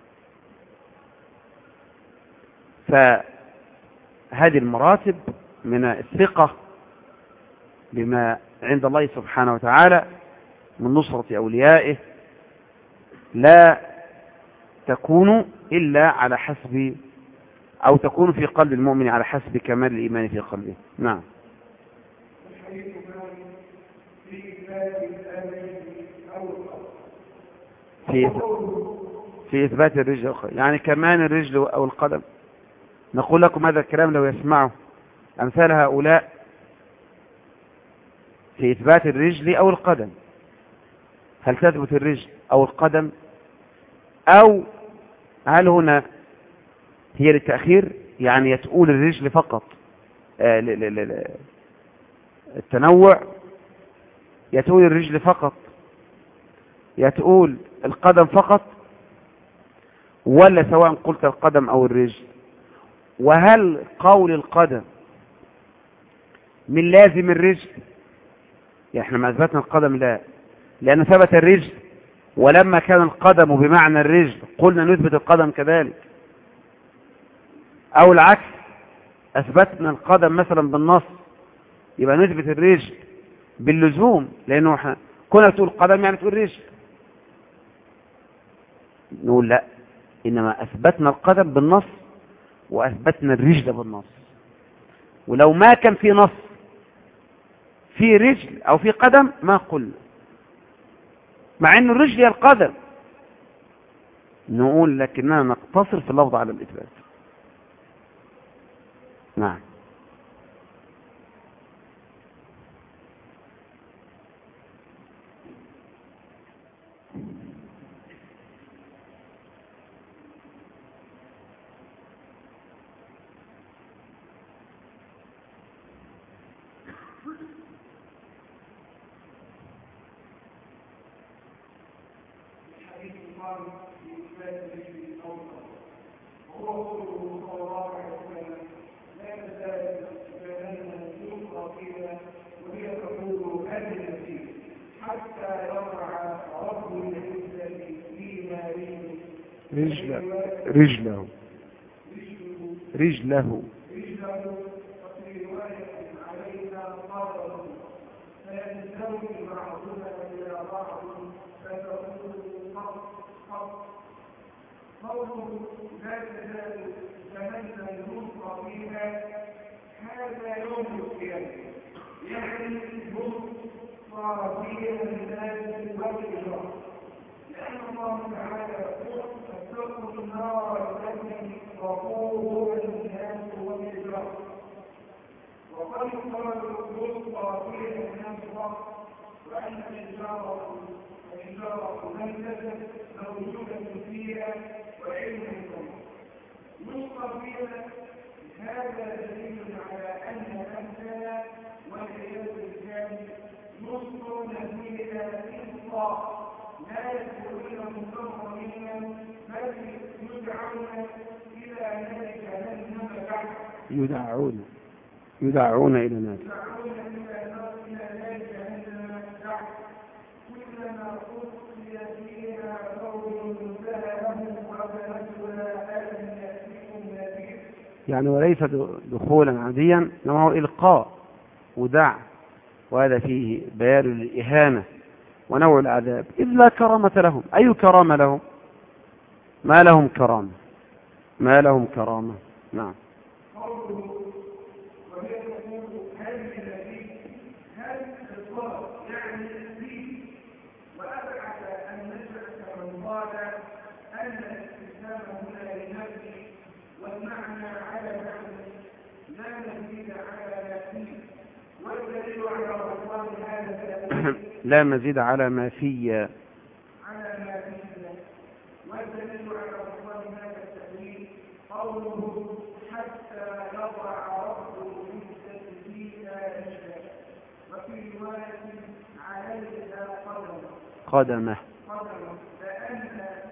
فهذه المراتب من الثقة بما عند الله سبحانه وتعالى من نصرة أوليائه لا تكون إلا على حسب، أو تكون في قلب المؤمن على حسب كمال الإيمان في قلبه. نعم. في في إثبات الرجل، يعني كمان الرجل أو القدم. نقول لكم هذا الكلام لو يسمعه أمثال هؤلاء في إثبات الرجل أو القدم. هل تثبت الرجل أو القدم، أو هل هنا هي للتأخير، يعني يتقول الرجل فقط آه التنوع، يتقول الرجل فقط، يتقول القدم فقط، ولا سواء قلت القدم أو الرجل؟ وهل قول القدم من لازم الرجل؟ يعني احنا ما أثبتنا القدم لا، لأن ثبت الرجل، ولما كان القدم بمعنى الرجل قلنا نثبت القدم كذلك. أو العكس، أثبتنا القدم مثلا بالنص يبقى نثبت الرجل باللزوم، لأنه احنا كنا تقول قدم يعني تقول رجل. نقول لا، إنما أثبتنا القدم بالنص وأثبتنا الرجل بالنص. ولو ما كان في نص في رجل أو في قدم ما قلنا، مع أن الرجل هي القدم، نقول لكننا نقتصر في اللفظ على الإثبات. نعم. رجله رجله رجله قوله لا تزال تمنى النصر فيها هذا يوم القيامة، يعني نصر فيها الناس والإجراء، لأن الله تعالى يقول اتقوا النار التي وقودها الناس والإجراء، وقد قال نصر فيها الناس فقط، وأن الإجراء الإجراء ميتة موجودة فيها وعلم الأمر. نصر فيها هذا دليل على أن أهلها والعياذ بالله نصر فيها إطلاق لا يدخلون مكرمين بل يدعون إلى نار جهنم بعد يدعون يدعون إلى نار يدعون إلى نار جهنم بعد كلما ألقي فيها قوم سألهم وبلغنا ألم يأتكم نذير. يعني وليس دخولا عاديا، إنما هو إلقاء ودع، وهذا فيه بيان للإهانة ونوع العذاب، إذ لا كرامة لهم. أي كرامة لهم؟ ما لهم كرامة، ما لهم كرامة. نعم. قوله وهي تقول هل الذي هل الضرب يعني فيه، وأبعد أن نجعل من قال أن الاستسلام هنا لنفسه والمعنى على نفسه لا نزيد على نفسه، والدليل على بطلان هذا لا مزيد على ما في على ما فيه، والدليل على بطلان هذا التأويل قوله حتى يضع رب العزة فيها رجلا، وفي رواية عليها قدمه قدمه قدمه لأن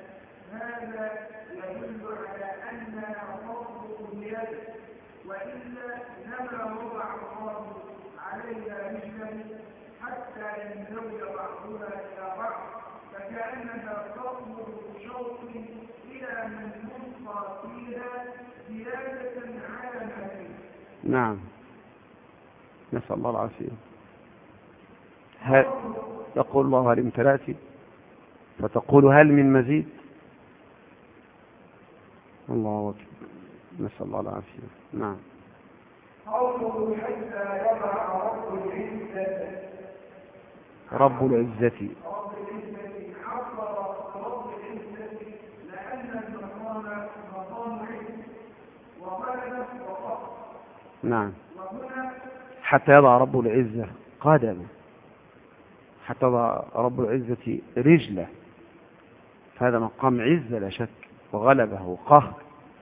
هذا يدل على أنها فضل بيده، وإلا لما وضع الله عليها رجلا حتى ينزوي بعضها إلى بعض، فكأنها تطلب بشوق إلى من يلقى فيها زيادة على ما فيه. نعم، نسأل الله العافية. هل يقول الله هل امتلأت فتقول هل من مزيد؟ الله أكبر، نسأل الله العافية. نعم. قوله حتى يضع رب العزة رب العزة رب العزة عبر رب العزة لأن المقام مقام عز وغلبة وفقر. نعم. وهنا حتى يضع رب العزة قدمه، حتى يضع رب العزة رجله، فهذا مقام عزة لا شك، وغلبه وقهر،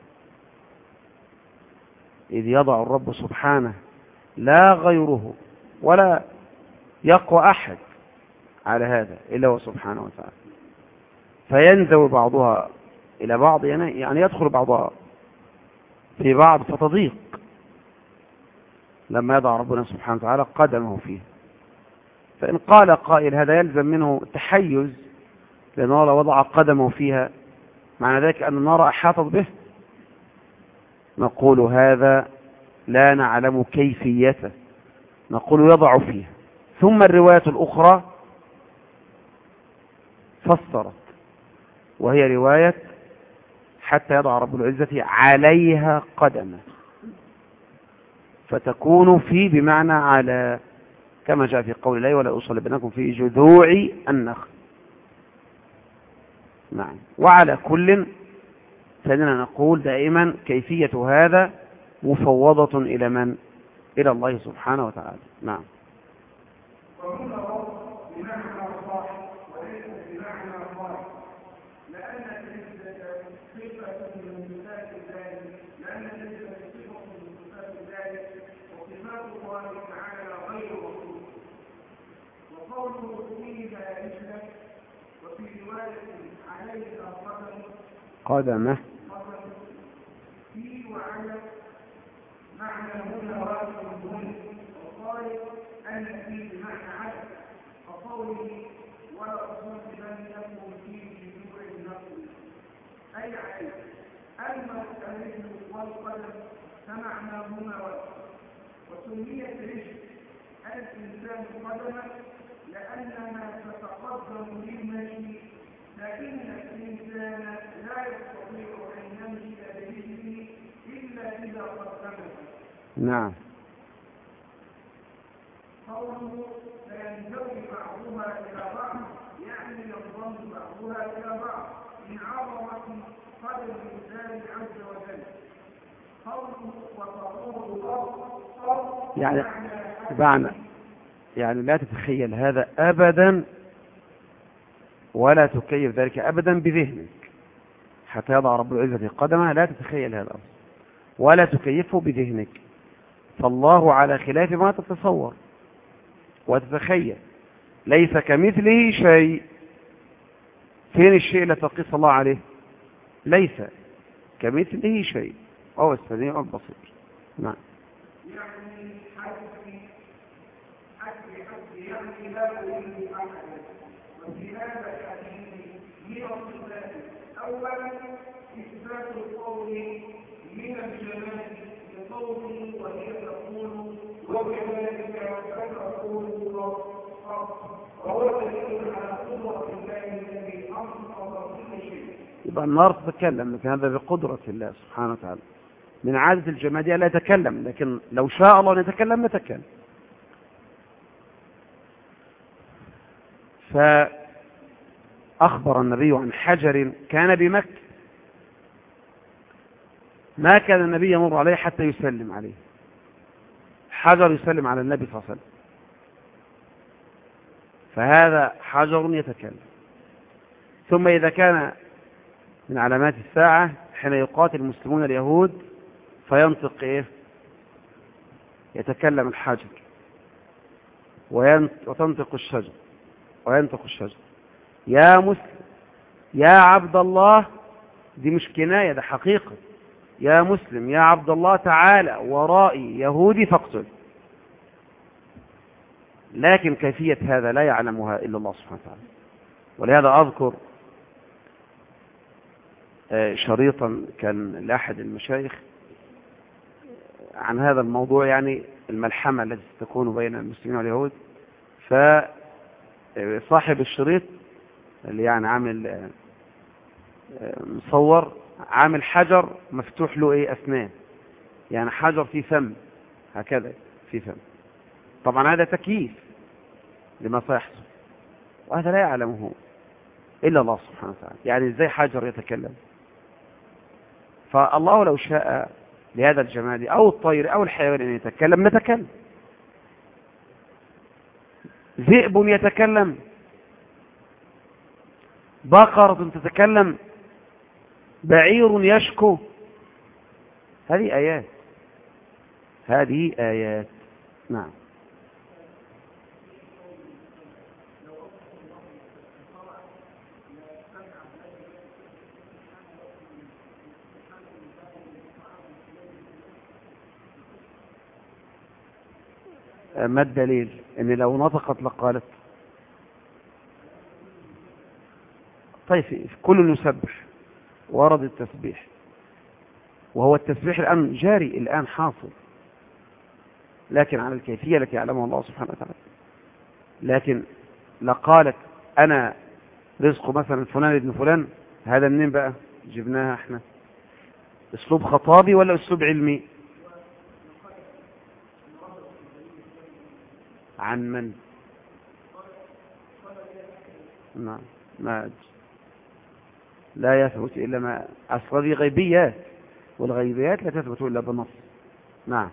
إذ يضع الرب سبحانه لا غيره ولا يقوى أحد على هذا إلا هو سبحانه وتعالى، فينزوي بعضها إلى بعض يعني, يعني يدخل بعضها في بعض فتضيق لما يضع ربنا سبحانه وتعالى قدمه فيه. فإن قال قائل هذا يلزم منه تحيز لأنه لو وضع قدمه فيها معنى ذلك أن النار أحاطت به، نقول هذا لا نعلم كيفيته، نقول يضع فيها. ثم الرواية الأخرى فسرت، وهي رواية حتى يضع رب العزة عليها قدمه، فتكون في بمعنى على، كما جاء في قول الله ولا أصلبنكم في جذوع النخل. نعم. وعلى كل فإننا نقول دائما كيفية هذا مفوضة إلى من؟ إلى الله سبحانه وتعالى. نعم. قدمه في وعلى معنى هنا واجب هنا، وقال أن في بمعنى على، وقوله ولا أصلبن لكم في جذوع النخل أي عليه. أما الرجل والقدم فمعناهما واجب، وسميت رجل الإنسان قدما لأنها تتقدم للمشي، لكن الإنسان لا يستطيع أن يمشي برجله إلا إذا قدمه. نعم. قوله فينزوي بعضها إلى بعض يعني ينضم بعضها إلى بعض من عظمة قدر الإنسان عز وجل. قوله وتطور الأرض يعني معنى يعني لا تتخيل هذا أبدا ولا تكيف ذلك أبدا بذهنك حتى يضع رب العزة قدمه، لا تتخيل هذا الأمر ولا تكيفه بذهنك، فالله على خلاف ما تتصور وتتخيل، ليس كمثله شيء. فين الشيء الذي تقيس الله عليه؟ ليس كمثله شيء، وهو السميع البصير. نعم. يعني حسبي حسبي حسبي يعني لا أريد أحدا. وفي هذا الحديث من الصفات أولا إثبات القول من الجمال بقوله وهي تقول وكذلك فتقول وهو دليل على قدرة الله الذي أنقض كل شيء. يبقى النار تتكلم، لكن هذا بقدرة الله سبحانه وتعالى. من عادة الجمادية لا يتكلم، لكن لو شاء الله أن يتكلم يتكلم. فأخبر النبي عن حجر كان بمكة، ما كان النبي يمر عليه حتى يسلم عليه، حجر يسلم على النبي صلى الله عليه وسلم، فهذا حجر يتكلم. ثم إذا كان من علامات الساعة حين يقاتل المسلمون اليهود فينطق إيه؟ يتكلم الحجر وتنطق الشجر وينطق الشجر. يا مسلم يا عبد الله، دي مش كناية، ده حقيقة. يا مسلم يا عبد الله تعالى ورائي يهودي فاقتل. لكن كيفية هذا لا يعلمها إلا الله سبحانه وتعالى. ولهذا أذكر شريطا كان لأحد المشايخ عن هذا الموضوع، يعني الملحمة التي تكون بين المسلمين واليهود. فصاحب الشريط اللي يعني عامل مصور عامل حجر مفتوح له ايه أسنان، يعني حجر فيه فم هكذا فيه فم. طبعا هذا تكييف لما سيحصل، وهذا لا يعلمه إلا الله سبحانه وتعالى. يعني ازاي حجر يتكلم؟ فالله لو شاء لهذا الجمال أو الطير أو الحيوان أن يتكلم نتكلم. ذئب يتكلم، بقرة تتكلم، بعير يشكو. هذه آيات، هذه آيات. نعم. ما الدليل ان لو نطقت لقالت؟ طيب كل يسبح، ورد التسبيح، وهو التسبيح الآن جاري، الآن حاصل، لكن على الكيفية التي يعلمها الله سبحانه وتعالى. لكن لقالت أنا رزق مثلا فلان ابن فلان، هذا منين بقى جبناها احنا؟ اسلوب خطابي ولا اسلوب علمي؟ عن من؟ نعم، ما لا يثبت إلا ما أصل دي غيبيات، والغيبيات لا تثبت إلا بالنص. نعم.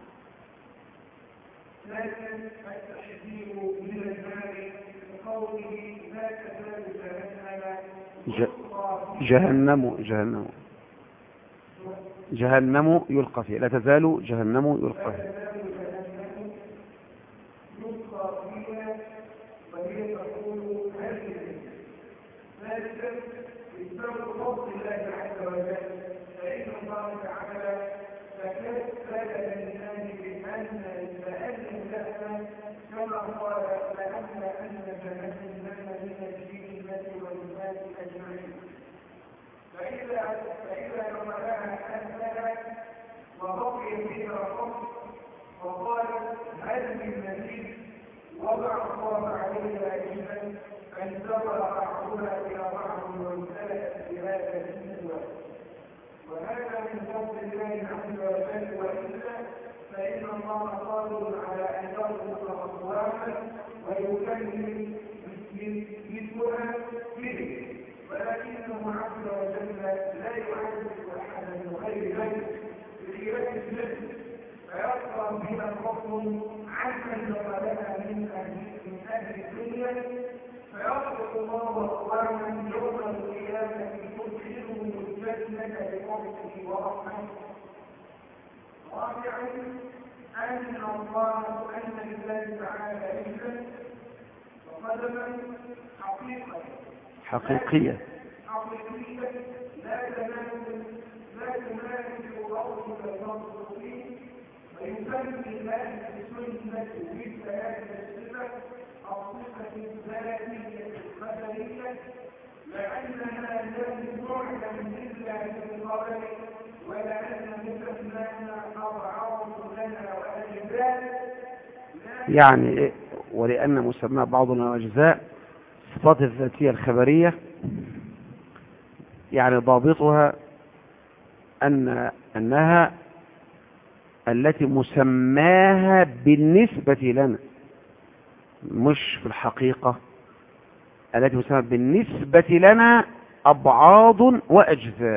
لكن التحذير من المال بقوله لا تزال ج... جهنم جهنم جهنم يلقى فيه، لا تزال جهنم يلقى فيه. وهي تقول هذه ذلك بسبب فضل الله عز وجل، فإن الله تعالى تكفل للإنسان بأن لأن لها كما قال لأن أن جهنم من الجنة والناس أجمعين. فإذا فإذا رملها أهلها وبقي فيها فضل وقالت هل من مزيد، وضع الله عليها إذن فانتظر بعضها إلى بعض وامتلأت بهذا النسوة، وهذا من فضل الله عز وجل، وإلا فإن الله قادر على أن يرزق أقواما ويكلم مثلها به، ولكنه عز وجل لا يعذب أحدا من غير ذلك بخلاف الجنة، فيقرأ بها الرب عمن دخلها من أهل من أهل الدنيا، فيخلق الله أقواما يوم القيامة يدخلهم الجنة بفضله ورحمته. رابعا أن الله أن لله تعالى علما وقدما حقيقة حقيقية حقيقية لا تنال لا تنال الأرض المخلوقين، ويسمي هذه السنة بالثلاث الصفة الصفة الذاتية القدرية، لأنها لم تعلم إلا بالقدر، ولأن مسمانا أضعاف لنا وأجزاء، يعني ولأن مسمى بعضنا وأجزاء الصفات الذاتية الخبرية، يعني ضابطها أن أنها التي مسماها بالنسبة لنا، مش في الحقيقة، التي مسماها بالنسبة لنا أبعاض وأجزاء.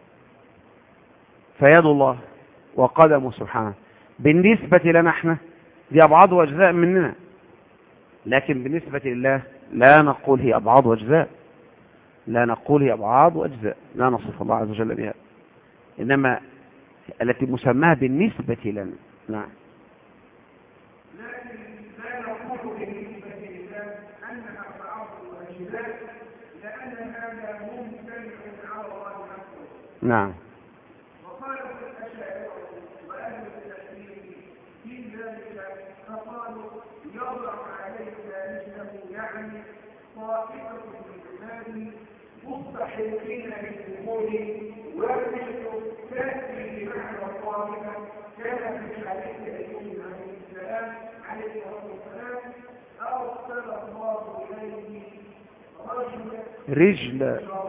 فيد الله وقدمه سبحانه بالنسبة لنا احنا دي أبعاض وأجزاء مننا، لكن بالنسبة لله لا نقول هي أبعاض وأجزاء، لا نقول هي أبعاض وأجزاء، لا نصف الله عز وجل بها، إنما التي مسماها بالنسبة لنا. نعم. لكن لا نقول بالنسبة لله أنها أبعاض وأجزاء، لأن هذا ممتنع على الله نفسه. نعم. وقالت الأشاعرة وأهل التحريم في ذلك فقالوا يضع عليك رجله، يعني طائفة من العباد مستحقين للأمور، والرجل تأتي بمعنى الطائفة، كان في حديث أيوب عليه السلام عليه الصلاة والسلام أرسل الله إليه رجل،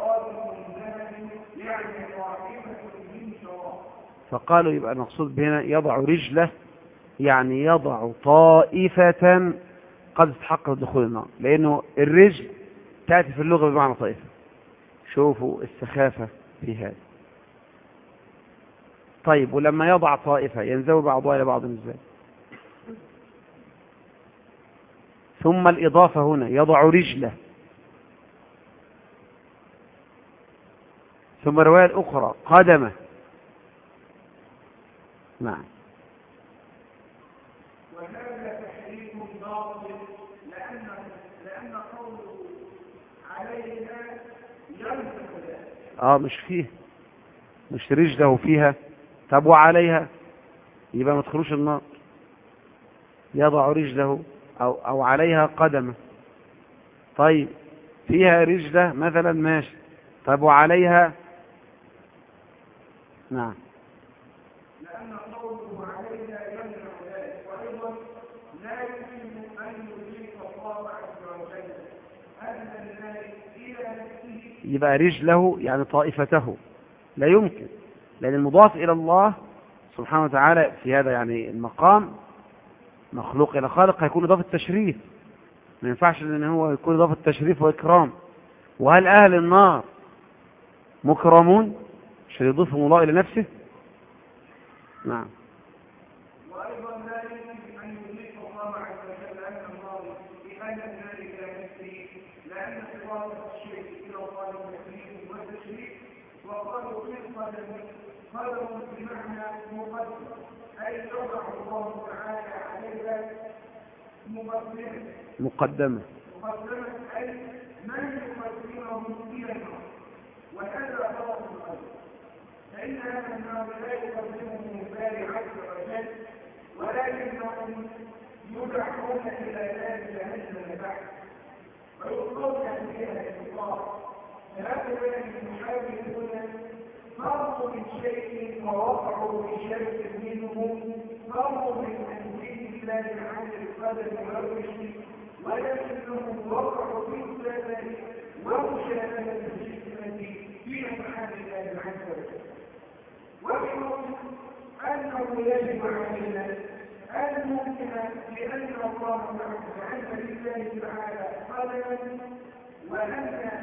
يعني طائفة من شراب. فقالوا يبقى المقصود بهنا يضع رجله، يعني يضع طائفة قد استحقت دخول النار، لأنه الرجل تأتي في اللغة بمعنى طائفة. شوفوا السخافة في هذا. طيب ولما يضع طائفة ينزوي بعضها إلى بعض ازاي؟ ثم الإضافة هنا يضع رجله، ثم الرواية الأخرى قدمه. نعم. وهذا تحريم باطل، لأن لأن قوله عليها يلزم ذلك. اه مش فيه، مش رجله فيها، طب وعليها يبقى ما تدخلوش النار. يضع رجله أو, أو عليها قدمه. طيب فيها رجلة مثلا ماشي، طيب وعليها؟ نعم. لأن قوله عليها يمنع ذلك، وأيضا لا يمكن أن يضيف الله عز وجل أن المال إلى نفسه. يبقى رجله يعني طائفته لا يمكن، لأن المضاف إلى الله سبحانه وتعالى في هذا يعني المقام مخلوق إلى خالق هيكون إضافة تشريف، ما ينفعش أن هو يكون إضافة تشريف وإكرام. وهل أهل النار مكرمون مش يضيفهم الله إلى نفسه؟ نعم. وأيضا لا يمكن أن يضيف الله عز وجل أن الله بأن النار إلى نفسه، لأن صفات الشرك إلى الله التكليف والتشريك. وقالوا في القدم قدم بمعنى مقدم، أي يضع الله تعالى عليها مقدمة مقدمة مقدمة أي من يقدمه إلى النار، وهذا غلط القدر، فإن هذا النار لا يقدمه الباري عز وجل، ولكنهم يدعون إلى نار جهنم بعد ويلقون فيها الكفار. فهؤلاء المحاولون فرضوا من شيء ووقعوا في شيء منه، فرضوا من تنزيل الله عن القدر والرشد، ولكنهم وقعوا في الزلل ومشاهدة الحكمة في محل الله عز وجل. وبنظن أنه يجب علينا أن نؤمن بأن الله عز لله تعالى قدرا، وأن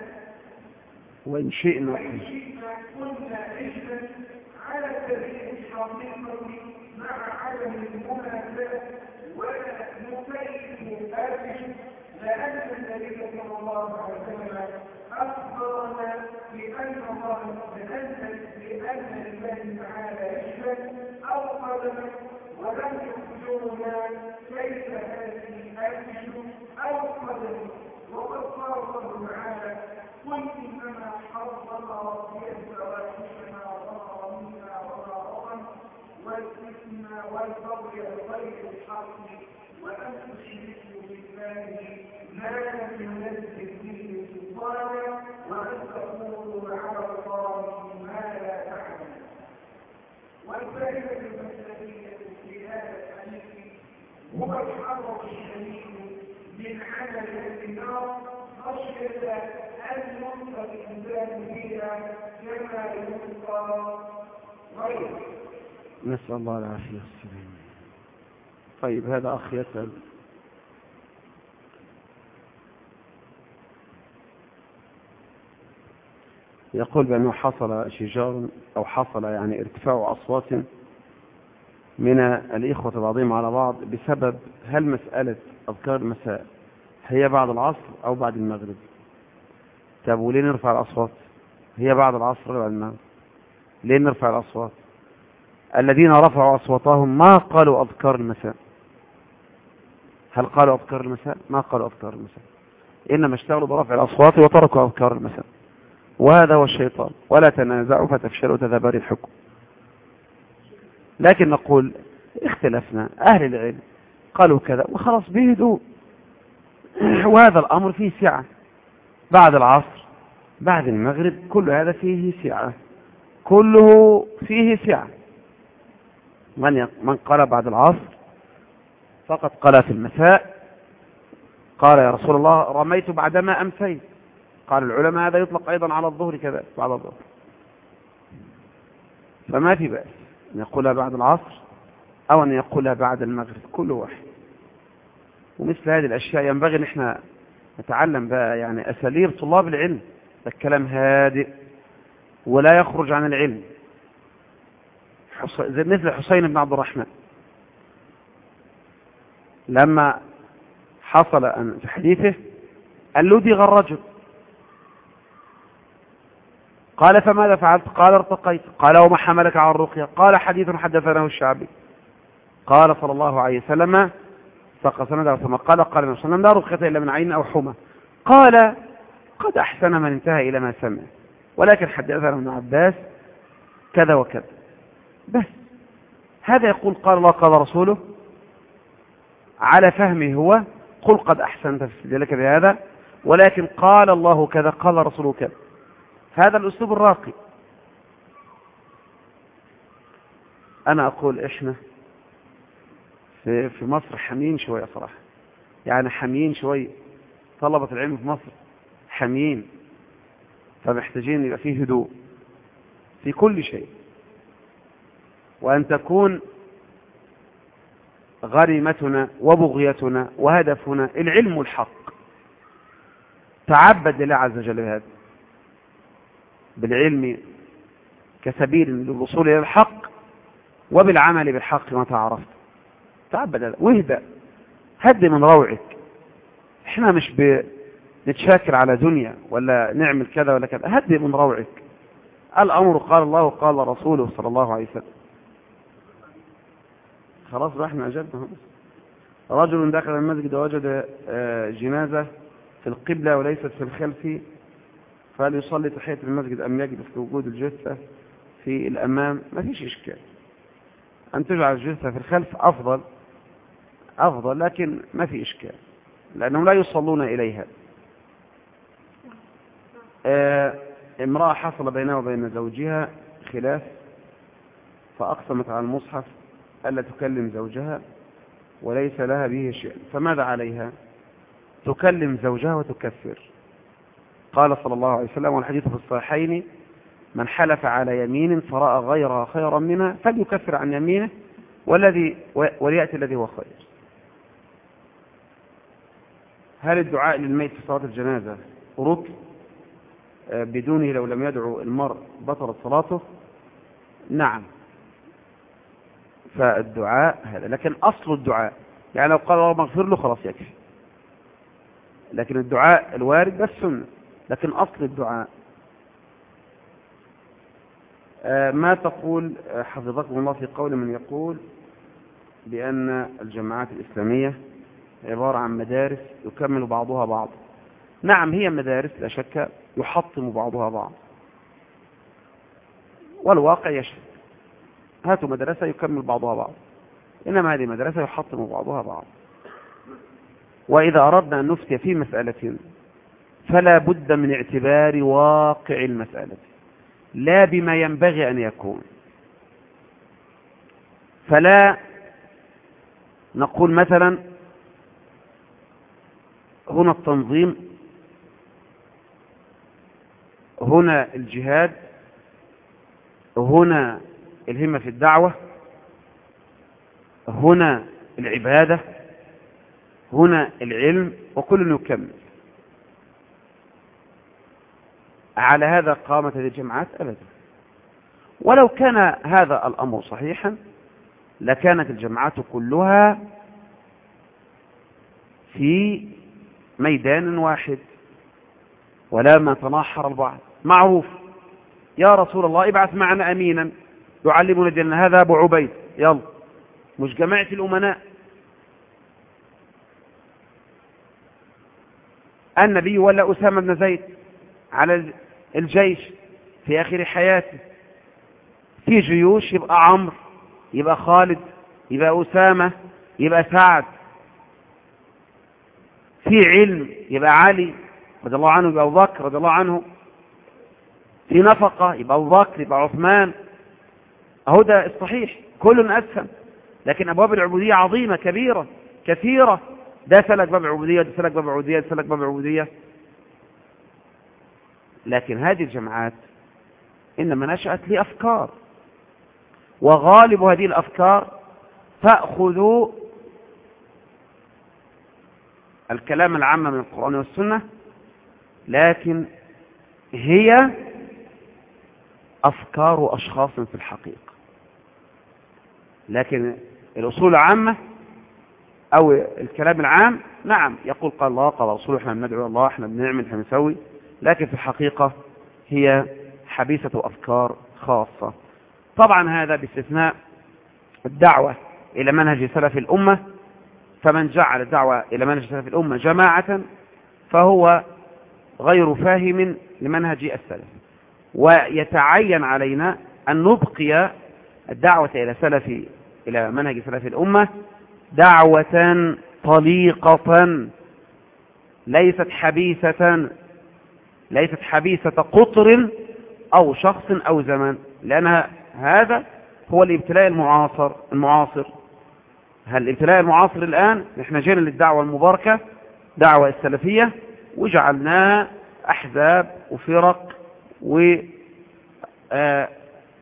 وإن شئنا وإن شئنا كنا عجلا على سبيل الحقيقة مع عدم المنافاة، ولا نكيف آبه، لأن النبي صلى الله عليه وسلم أخبرنا بأن الله تنزل بأن لله تعالى عجلا أو قدما، ولم يخبرنا كيف هذه آبه أو قدم. وقد قال الله تعالى: قل إنما حرم ربي الفواحش ما ظهر منها وما بطن والإثم والبغي بغير الحق وأن تشركوا بالله ما لم ينزل به سلطانا وأن تقولوا على الله ما لا تعلمون. والفائدة المسألية في هذا الحديث هو الحذر الشديد من عمل أهل النار خشية أن يلقى الإنسان فيها كما يلقى غيره. نسأل الله العافية والسلام. طيب هذا أخ يسأل: يقول بأنه حصل شجار أو حصل يعني ارتفاع أصوات من الإخوة بعضهم على بعض بسبب هل مسألة أذكار المساء هي بعد العصر أو بعد المغرب؟ طب وليه نرفع الأصوات؟ هي بعد العصر ولا بعد المغرب؟ ليه نرفع الأصوات؟ الذين رفعوا أصواتهم ما قالوا أذكار المساء. هل قالوا أذكار المساء؟ ما قالوا أذكار المساء، إنما اشتغلوا برفع الأصوات وتركوا أذكار المساء، وهذا هو الشيطان. ولا تنازعوا فتفشلوا وتذهب ريحكم. لكن نقول اختلفنا، أهل العلم قالوا كذا وخلاص بهدوء، وهذا الأمر فيه سعة. بعد العصر بعد المغرب كل هذا فيه سعة، كله فيه سعة. من من قال بعد العصر فقد قال في المساء، قال يا رسول الله رميت بعدما أمسيت. قال العلماء هذا يطلق أيضا على الظهر كذلك بعد الظهر، فما في بأس أن يقولها بعد العصر أو أن يقولها بعد المغرب، كل واحد. ومثل هذه الأشياء ينبغي أن احنا نتعلم بقى يعني أساليب طلاب العلم، الكلام هادئ ولا يخرج عن العلم، زي مثل حسين بن عبد الرحمن لما حصل أن في حديثه أن لدغ الرجل، قال فماذا فعلت؟ قال ارتقيت. قال وما حملك على الرقية؟ قال حديث حدثناه الشعبي. قال صلى الله عليه وسلم فقسمنا ثم قال قال النبي صلى الله عليه وسلم لا رقية إلا من عين أو حمى. قال قد أحسن من انتهى إلى ما سمع، ولكن حدثنا ابن عباس كذا وكذا. بس هذا يقول قال الله قال رسوله، على فهمه هو، قل قد أحسنت في استدلالك بهذا، ولكن قال الله كذا قال رسوله كذا. هذا الأسلوب الراقي. أنا أقول إحنا في في مصر حامين شوية صراحة، يعني حامين شوية، طلبة العلم في مصر حامين، فمحتاجين يبقى فيه هدوء في كل شيء، وأن تكون غريمتنا وبغيتنا وهدفنا العلم الحق. تعبد لله عز وجل بهذا، بالعلم كسبيل للوصول إلى الحق، وبالعمل بالحق ما تعرفت. تعبد واهدأ، هد من روعك. احنا مش بنتشاكر على دنيا ولا نعمل كذا ولا كذا، هد من روعك. الأمر قال الله وقال رسوله صلى الله عليه وسلم. خلاص بقى احنا أجبنا. رجل دخل المسجد ووجد جنازة في القبلة وليست في الخلف، فهل يصلي تحية المسجد أم يجلس في وجود الجثة في الأمام؟ ما فيش إشكال أن تجعل الجثة في الخلف أفضل أفضل لكن ما في إشكال، لأنهم لا يصلون إليها. آه امرأة حصل بينها وبين زوجها خلاف، فأقسمت على المصحف ألا تكلم زوجها وليس لها به شيء، فماذا عليها؟ تكلم زوجها وتكفر. قال صلى الله عليه وسلم، والحديث في الصحيحين: من حلف على يمين فرأى غيرها خيرا منها فليكفر عن يمينه والذي وليأتي الذي هو خير. هل الدعاء للميت في صلاة الجنازة ركن بدونه لو لم يدعو المرء بطلت صلاته؟ نعم، فالدعاء هذا، لكن أصل الدعاء يعني لو قال الله اغفر له خلاص يكفي، لكن الدعاء الوارد بس سنة، لكن أصل الدعاء. ما تقول حفظكم الله في قول من يقول بأن الجماعات الإسلامية عبارة عن مدارس يكمل بعضها بعض؟ نعم، هي مدارس لا شك يحطم بعضها بعض، والواقع يشهد. هاتوا مدرسة يكمل بعضها بعض، إنما هذه مدرسة يحطم بعضها بعض. وإذا أردنا أن نفتي في مسألة فلا بد من اعتبار واقع المسألة لا بما ينبغي أن يكون. فلا نقول مثلا هنا التنظيم، هنا الجهاد، هنا الهمة في الدعوة، هنا العبادة، هنا العلم، وكل يكمل. على هذا قامت هذه الجماعات أبدا. ولو كان هذا الأمر صحيحا لكانت الجماعات كلها في ميدان واحد ولا ما تناحر البعض. معروف: يا رسول الله ابعث معنا أمينا يعلمنا ديننا، هذا أبو عبيد، يلا. مش جماعة الأمناء. النبي ولا أسامة بن زيد على الجيش في آخر حياته. في جيوش يبقى عمرو، يبقى خالد، يبقى أسامة، يبقى سعد. في علم يبقى علي رضي الله عنه، يبقى أبو بكر رضي الله عنه. في نفقة يبقى أبو بكر، يبقى عثمان. أهو ده الصحيح، كل أسهم. لكن أبواب العبودية عظيمة كبيرة كثيرة، ده سلك باب عبودية، ده سلك باب عبودية، ده سلك باب عبودية. لكن هذه الجماعات إنما نشأت لأفكار، وغالب هذه الأفكار تأخذ الكلام العام من القرآن والسنة، لكن هي أفكار أشخاص في الحقيقة. لكن الأصول العامة أو الكلام العام نعم يقول قال الله قال رسوله، احنا بندعو الله، احنا بنعمل، احنا بنسوي، لكن في الحقيقة هي حبيسة أفكار خاصة. طبعا هذا باستثناء الدعوة إلى منهج سلف الأمة، فمن جعل الدعوة إلى منهج سلف الأمة جماعة فهو غير فاهم لمنهج السلف. ويتعين علينا أن نبقي الدعوة إلى سلف إلى منهج سلف الأمة دعوة طليقة، ليست حبيسة، ليست حبيسة قطر أو شخص أو زمان، لأن هذا هو الابتلاء المعاصر المعاصر هل الابتلاء المعاصر الآن نحن جينا للدعوة المباركة دعوة السلفية وجعلناها أحزاب وفرق و آه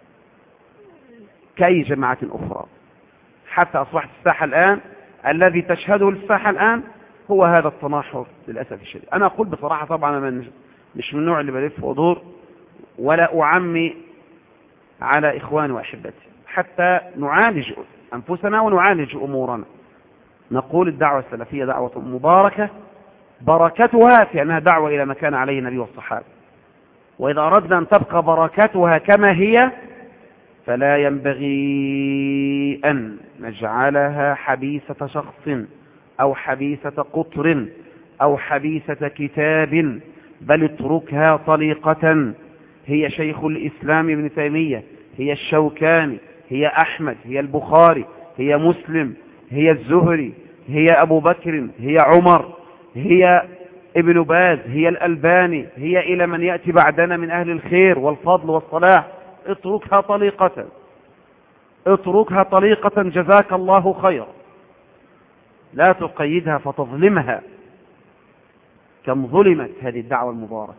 كأي جماعة أخرى، حتى أصبحت الساحة الآن الذي تشهده الساحة الآن هو هذا التناحر للأسف الشديد. أنا أقول بصراحة طبعا أنا مش من النوع اللي بلف ودور ولا أعمي على إخواني وأحبتي، حتى نعالج أنفسنا ونعالج أمورنا. نقول الدعوة السلفية دعوة مباركة، بركتها في أنها دعوة إلى ما كان عليه النبي والصحابة، وإذا أردنا أن تبقى بركتها كما هي فلا ينبغي أن نجعلها حبيسة شخص أو حبيسة قطر أو حبيسة كتاب، بل اتركها طليقة. هي شيخ الإسلام ابن تيمية، هي الشوكاني، هي أحمد، هي البخاري، هي مسلم، هي الزهري، هي أبو بكر، هي عمر، هي ابن باز، هي الألباني، هي إلى من يأتي بعدنا من أهل الخير والفضل والصلاح. اتركها طليقة، اتركها طليقة جزاك الله خيرا، لا تقيدها فتظلمها كم ظلمت هذه الدعوة المباركة.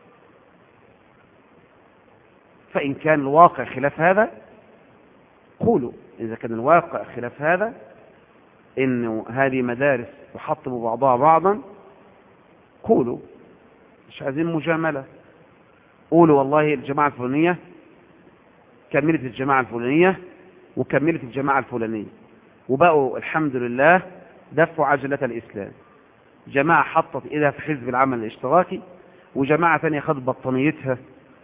فإن كان الواقع خلاف هذا قولوا، إذا كان الواقع خلاف هذا إنه هذه مدارس تحطم بعضها بعضا قولوا، مش عايزين مجاملة. قولوا والله الجماعة الفلانية كملت الجماعة الفلانية وكملت الجماعة الفلانية وبقوا الحمد لله دفعوا عجلة الإسلام. جماعة حطت إيدها في حزب العمل الاشتراكي، وجماعة ثانية خدت بطانيتها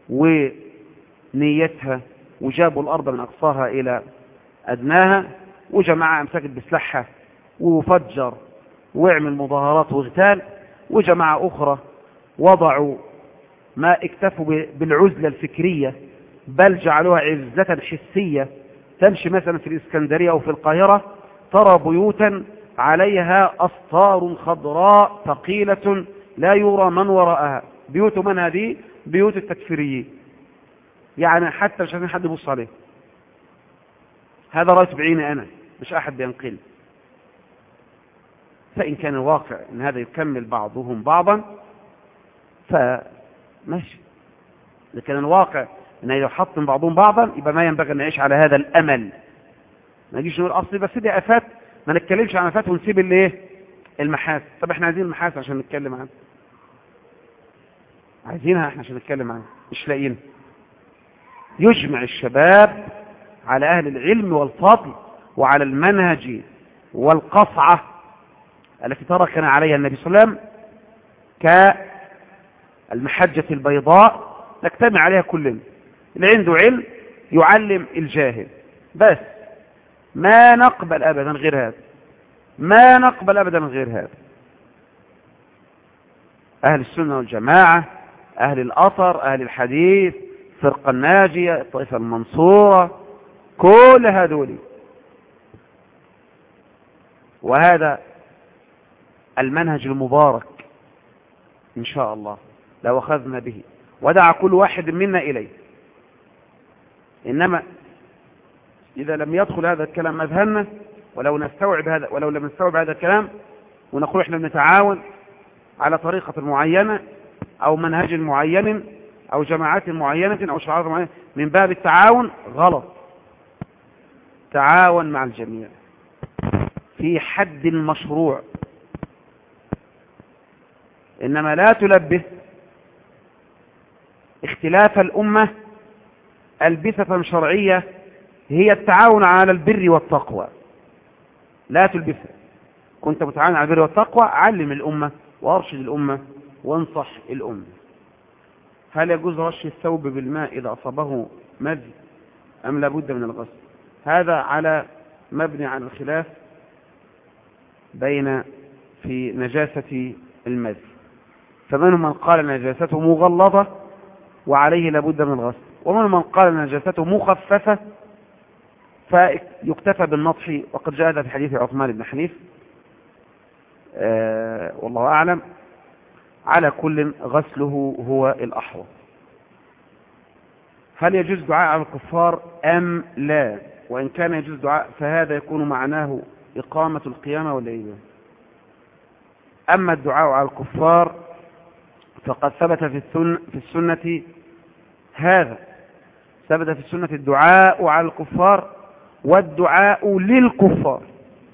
ونيتها وجابوا الأرض من أقصاها إلى أدناها، وجماعة أمسكت بسلاحها وفجر واعمل مظاهرات واغتال، وجماعة أخرى وضعوا ما اكتفوا بالعزلة الفكرية بل جعلوها عزة حسية. تمشي مثلا في الإسكندرية أو في القاهرة ترى بيوتا عليها أسطار خضراء ثقيلة لا يرى من وراءها. بيوت من هذه؟ بيوت التكفيريين، يعني حتى مش عايزين حد يبص عليه. هذا رأيت بعيني أنا، مش أحد ينقل. فإن كان الواقع أن هذا يكمل بعضهم بعضا فماشي، إذا كان الواقع أن يحطم بعضهم بعضا يبقى ما ينبغي أن نعيش على هذا الأمل. ما نجيش نقول أصلي بس دي آفات، ما نتكلمش عن آفات ونسيب الايه المحاسن. طب احنا عايزين المحاسن عشان نتكلم عنها، عايزينها احنا عشان نتكلم عنها، مش لاقيين. يجمع الشباب على أهل العلم والفضل وعلى المنهج والقصعة التي تركنا عليها النبي صلى الله عليه وسلم كالمحجة البيضاء نجتمع عليها كلنا. اللي عنده علم يعلم الجاهل، بس ما نقبل أبدا غير هذا، ما نقبل أبدا غير هذا. أهل السنة والجماعة، أهل الأثر، أهل الحديث، الفرقة الناجية، الطائفة المنصورة، كل هذول. وهذا المنهج المبارك إن شاء الله لو أخذنا به ودعا كل واحد منا إليه. إنما إذا لم يدخل هذا الكلام أذهاننا ولو نستوعب هذا ولو لم نستوعب هذا الكلام ونقول إحنا بنتعاون على طريقة معينة أو منهج معين أو جماعات معينة أو شعارات معينة من باب التعاون، غلط. تعاون مع الجميع في حد مشروع، إنما لا تلبس اختلاف الأمة ألبسة شرعية هي التعاون على البر والتقوى. لا تلبسها. كنت متعاون على البر والتقوى، علم الأمة وارشد الأمة وانصح الأمة. هل يجوز رش الثوب بالماء إذا أصابه مذي أم لابد من الغسل؟ هذا على مبني على الخلاف بين في نجاسة المذي، فمنهم من قال نجاسته مغلظة وعليه لابد من الغسل، ومنهم من قال نجاسته مخففة فيكتفى بالنطح، وقد جاء هذا في حديث عثمان بن حنيف آه والله أعلم. على كل غسله هو الأحوط. هل يجوز دعاء على الكفار أم لا؟ وإن كان يجوز دعاء فهذا يكون معناه إقامة القيامة ولا إيه؟ أما الدعاء على الكفار فقد ثبت في السنة, في السنة هذا ثبت في السنة الدعاء على الكفار والدعاء للكفار.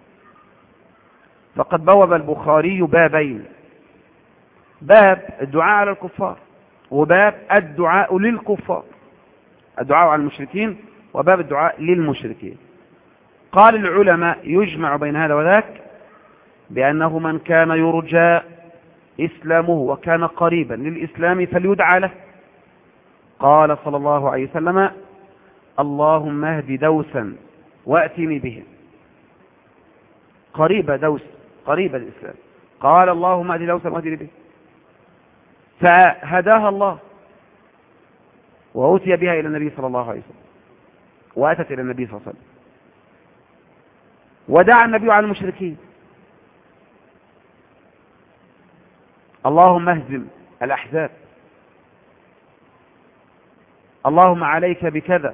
فقد بوب البخاري بابين: باب الدعاء على الكفار وباب الدعاء للكفار، الدعاء على المشركين وباب الدعاء للمشركين. قال العلماء يجمع بين هذا وذاك بأنه من كان يرجى إسلامه وكان قريبا للإسلام فليدعى له. قال صلى الله عليه وسلم: اللهم اهد دوسا وأتني بهم. قريبة دوس، قريبة الإسلام. قال: اللهم اهد دوسا وأتني بهم، فهداها الله وأتي بها إلى النبي صلى الله عليه وسلم، وأتت إلى النبي صلى الله عليه وسلم، ودعا النبي على المشركين: اللهم اهزم الأحزاب، اللهم عليك بكذا.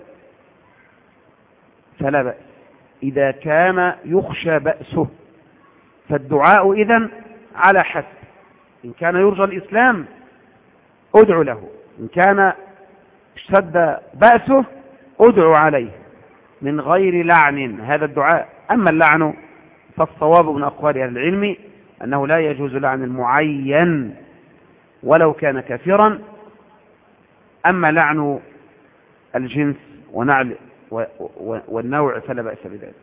فلا بأس إذا كان يخشى بأسه، فالدعاء إذن على حسب. إن كان يرجى الإسلام ادعو له، إن كان اشتد بأسه ادعو عليه من غير لعن، هذا الدعاء. أما اللعن فالصواب من أقوال أهل العلم أنه لا يجوز لعن المعين ولو كان كافرا. أما لعن الجنس ونعل والنوع فلا بأس بذلك.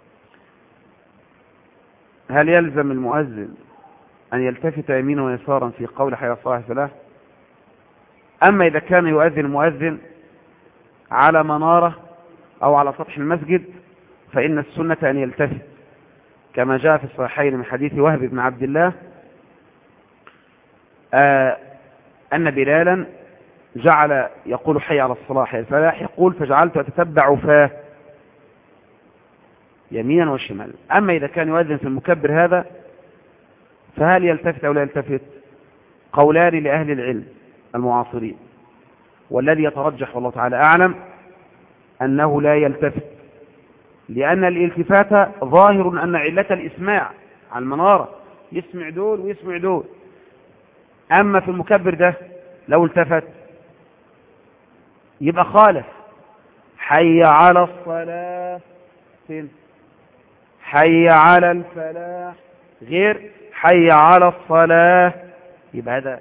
هل يلزم المؤذن أن يلتفت يمينا ويسارا في قول حي على الصلاة فلا؟ أما إذا كان يؤذن المؤذن على منارة أو على سطح المسجد فإن السنة أن يلتفت، كما جاء في الصحيحين من حديث وهب بن عبد الله آه أن بلالا جعل يقول حي على الصلاة حي الفلاح، يقول: فجعلت أتتبع فاه يمينا وشمالا. أما إذا كان يؤذن في المكبر هذا فهل يلتفت أو لا يلتفت؟ قولان لأهل العلم المعاصرين، والذي يترجح والله تعالى أعلم أنه لا يلتفت، لأن الالتفات ظاهر أن علة الإسماع على المنارة، يسمع دول ويسمع دول. أما في المكبر ده لو التفت يبقى خالف. حي على الصلاة فين؟ حي على الفلاح غير حي على الصلاة، يبقى هذا.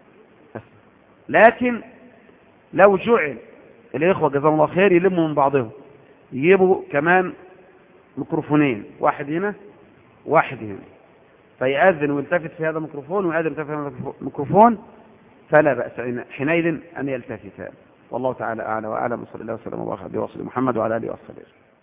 لكن لو جعل الإخوة جزاهم الله خير يلموا من بعضهم، يجيبوا كمان ميكروفونين، واحد هنا واحد هنا، فيأذن ويلتفت في هذا الميكروفون ويأذن ويلتفت في هذا الميكروفون، فلا بأس حينئذ أن يلتفت. والله تعالى أعلى وأعلم. صلى الله وسلم وبارك على محمد وعلى آله وصحبه.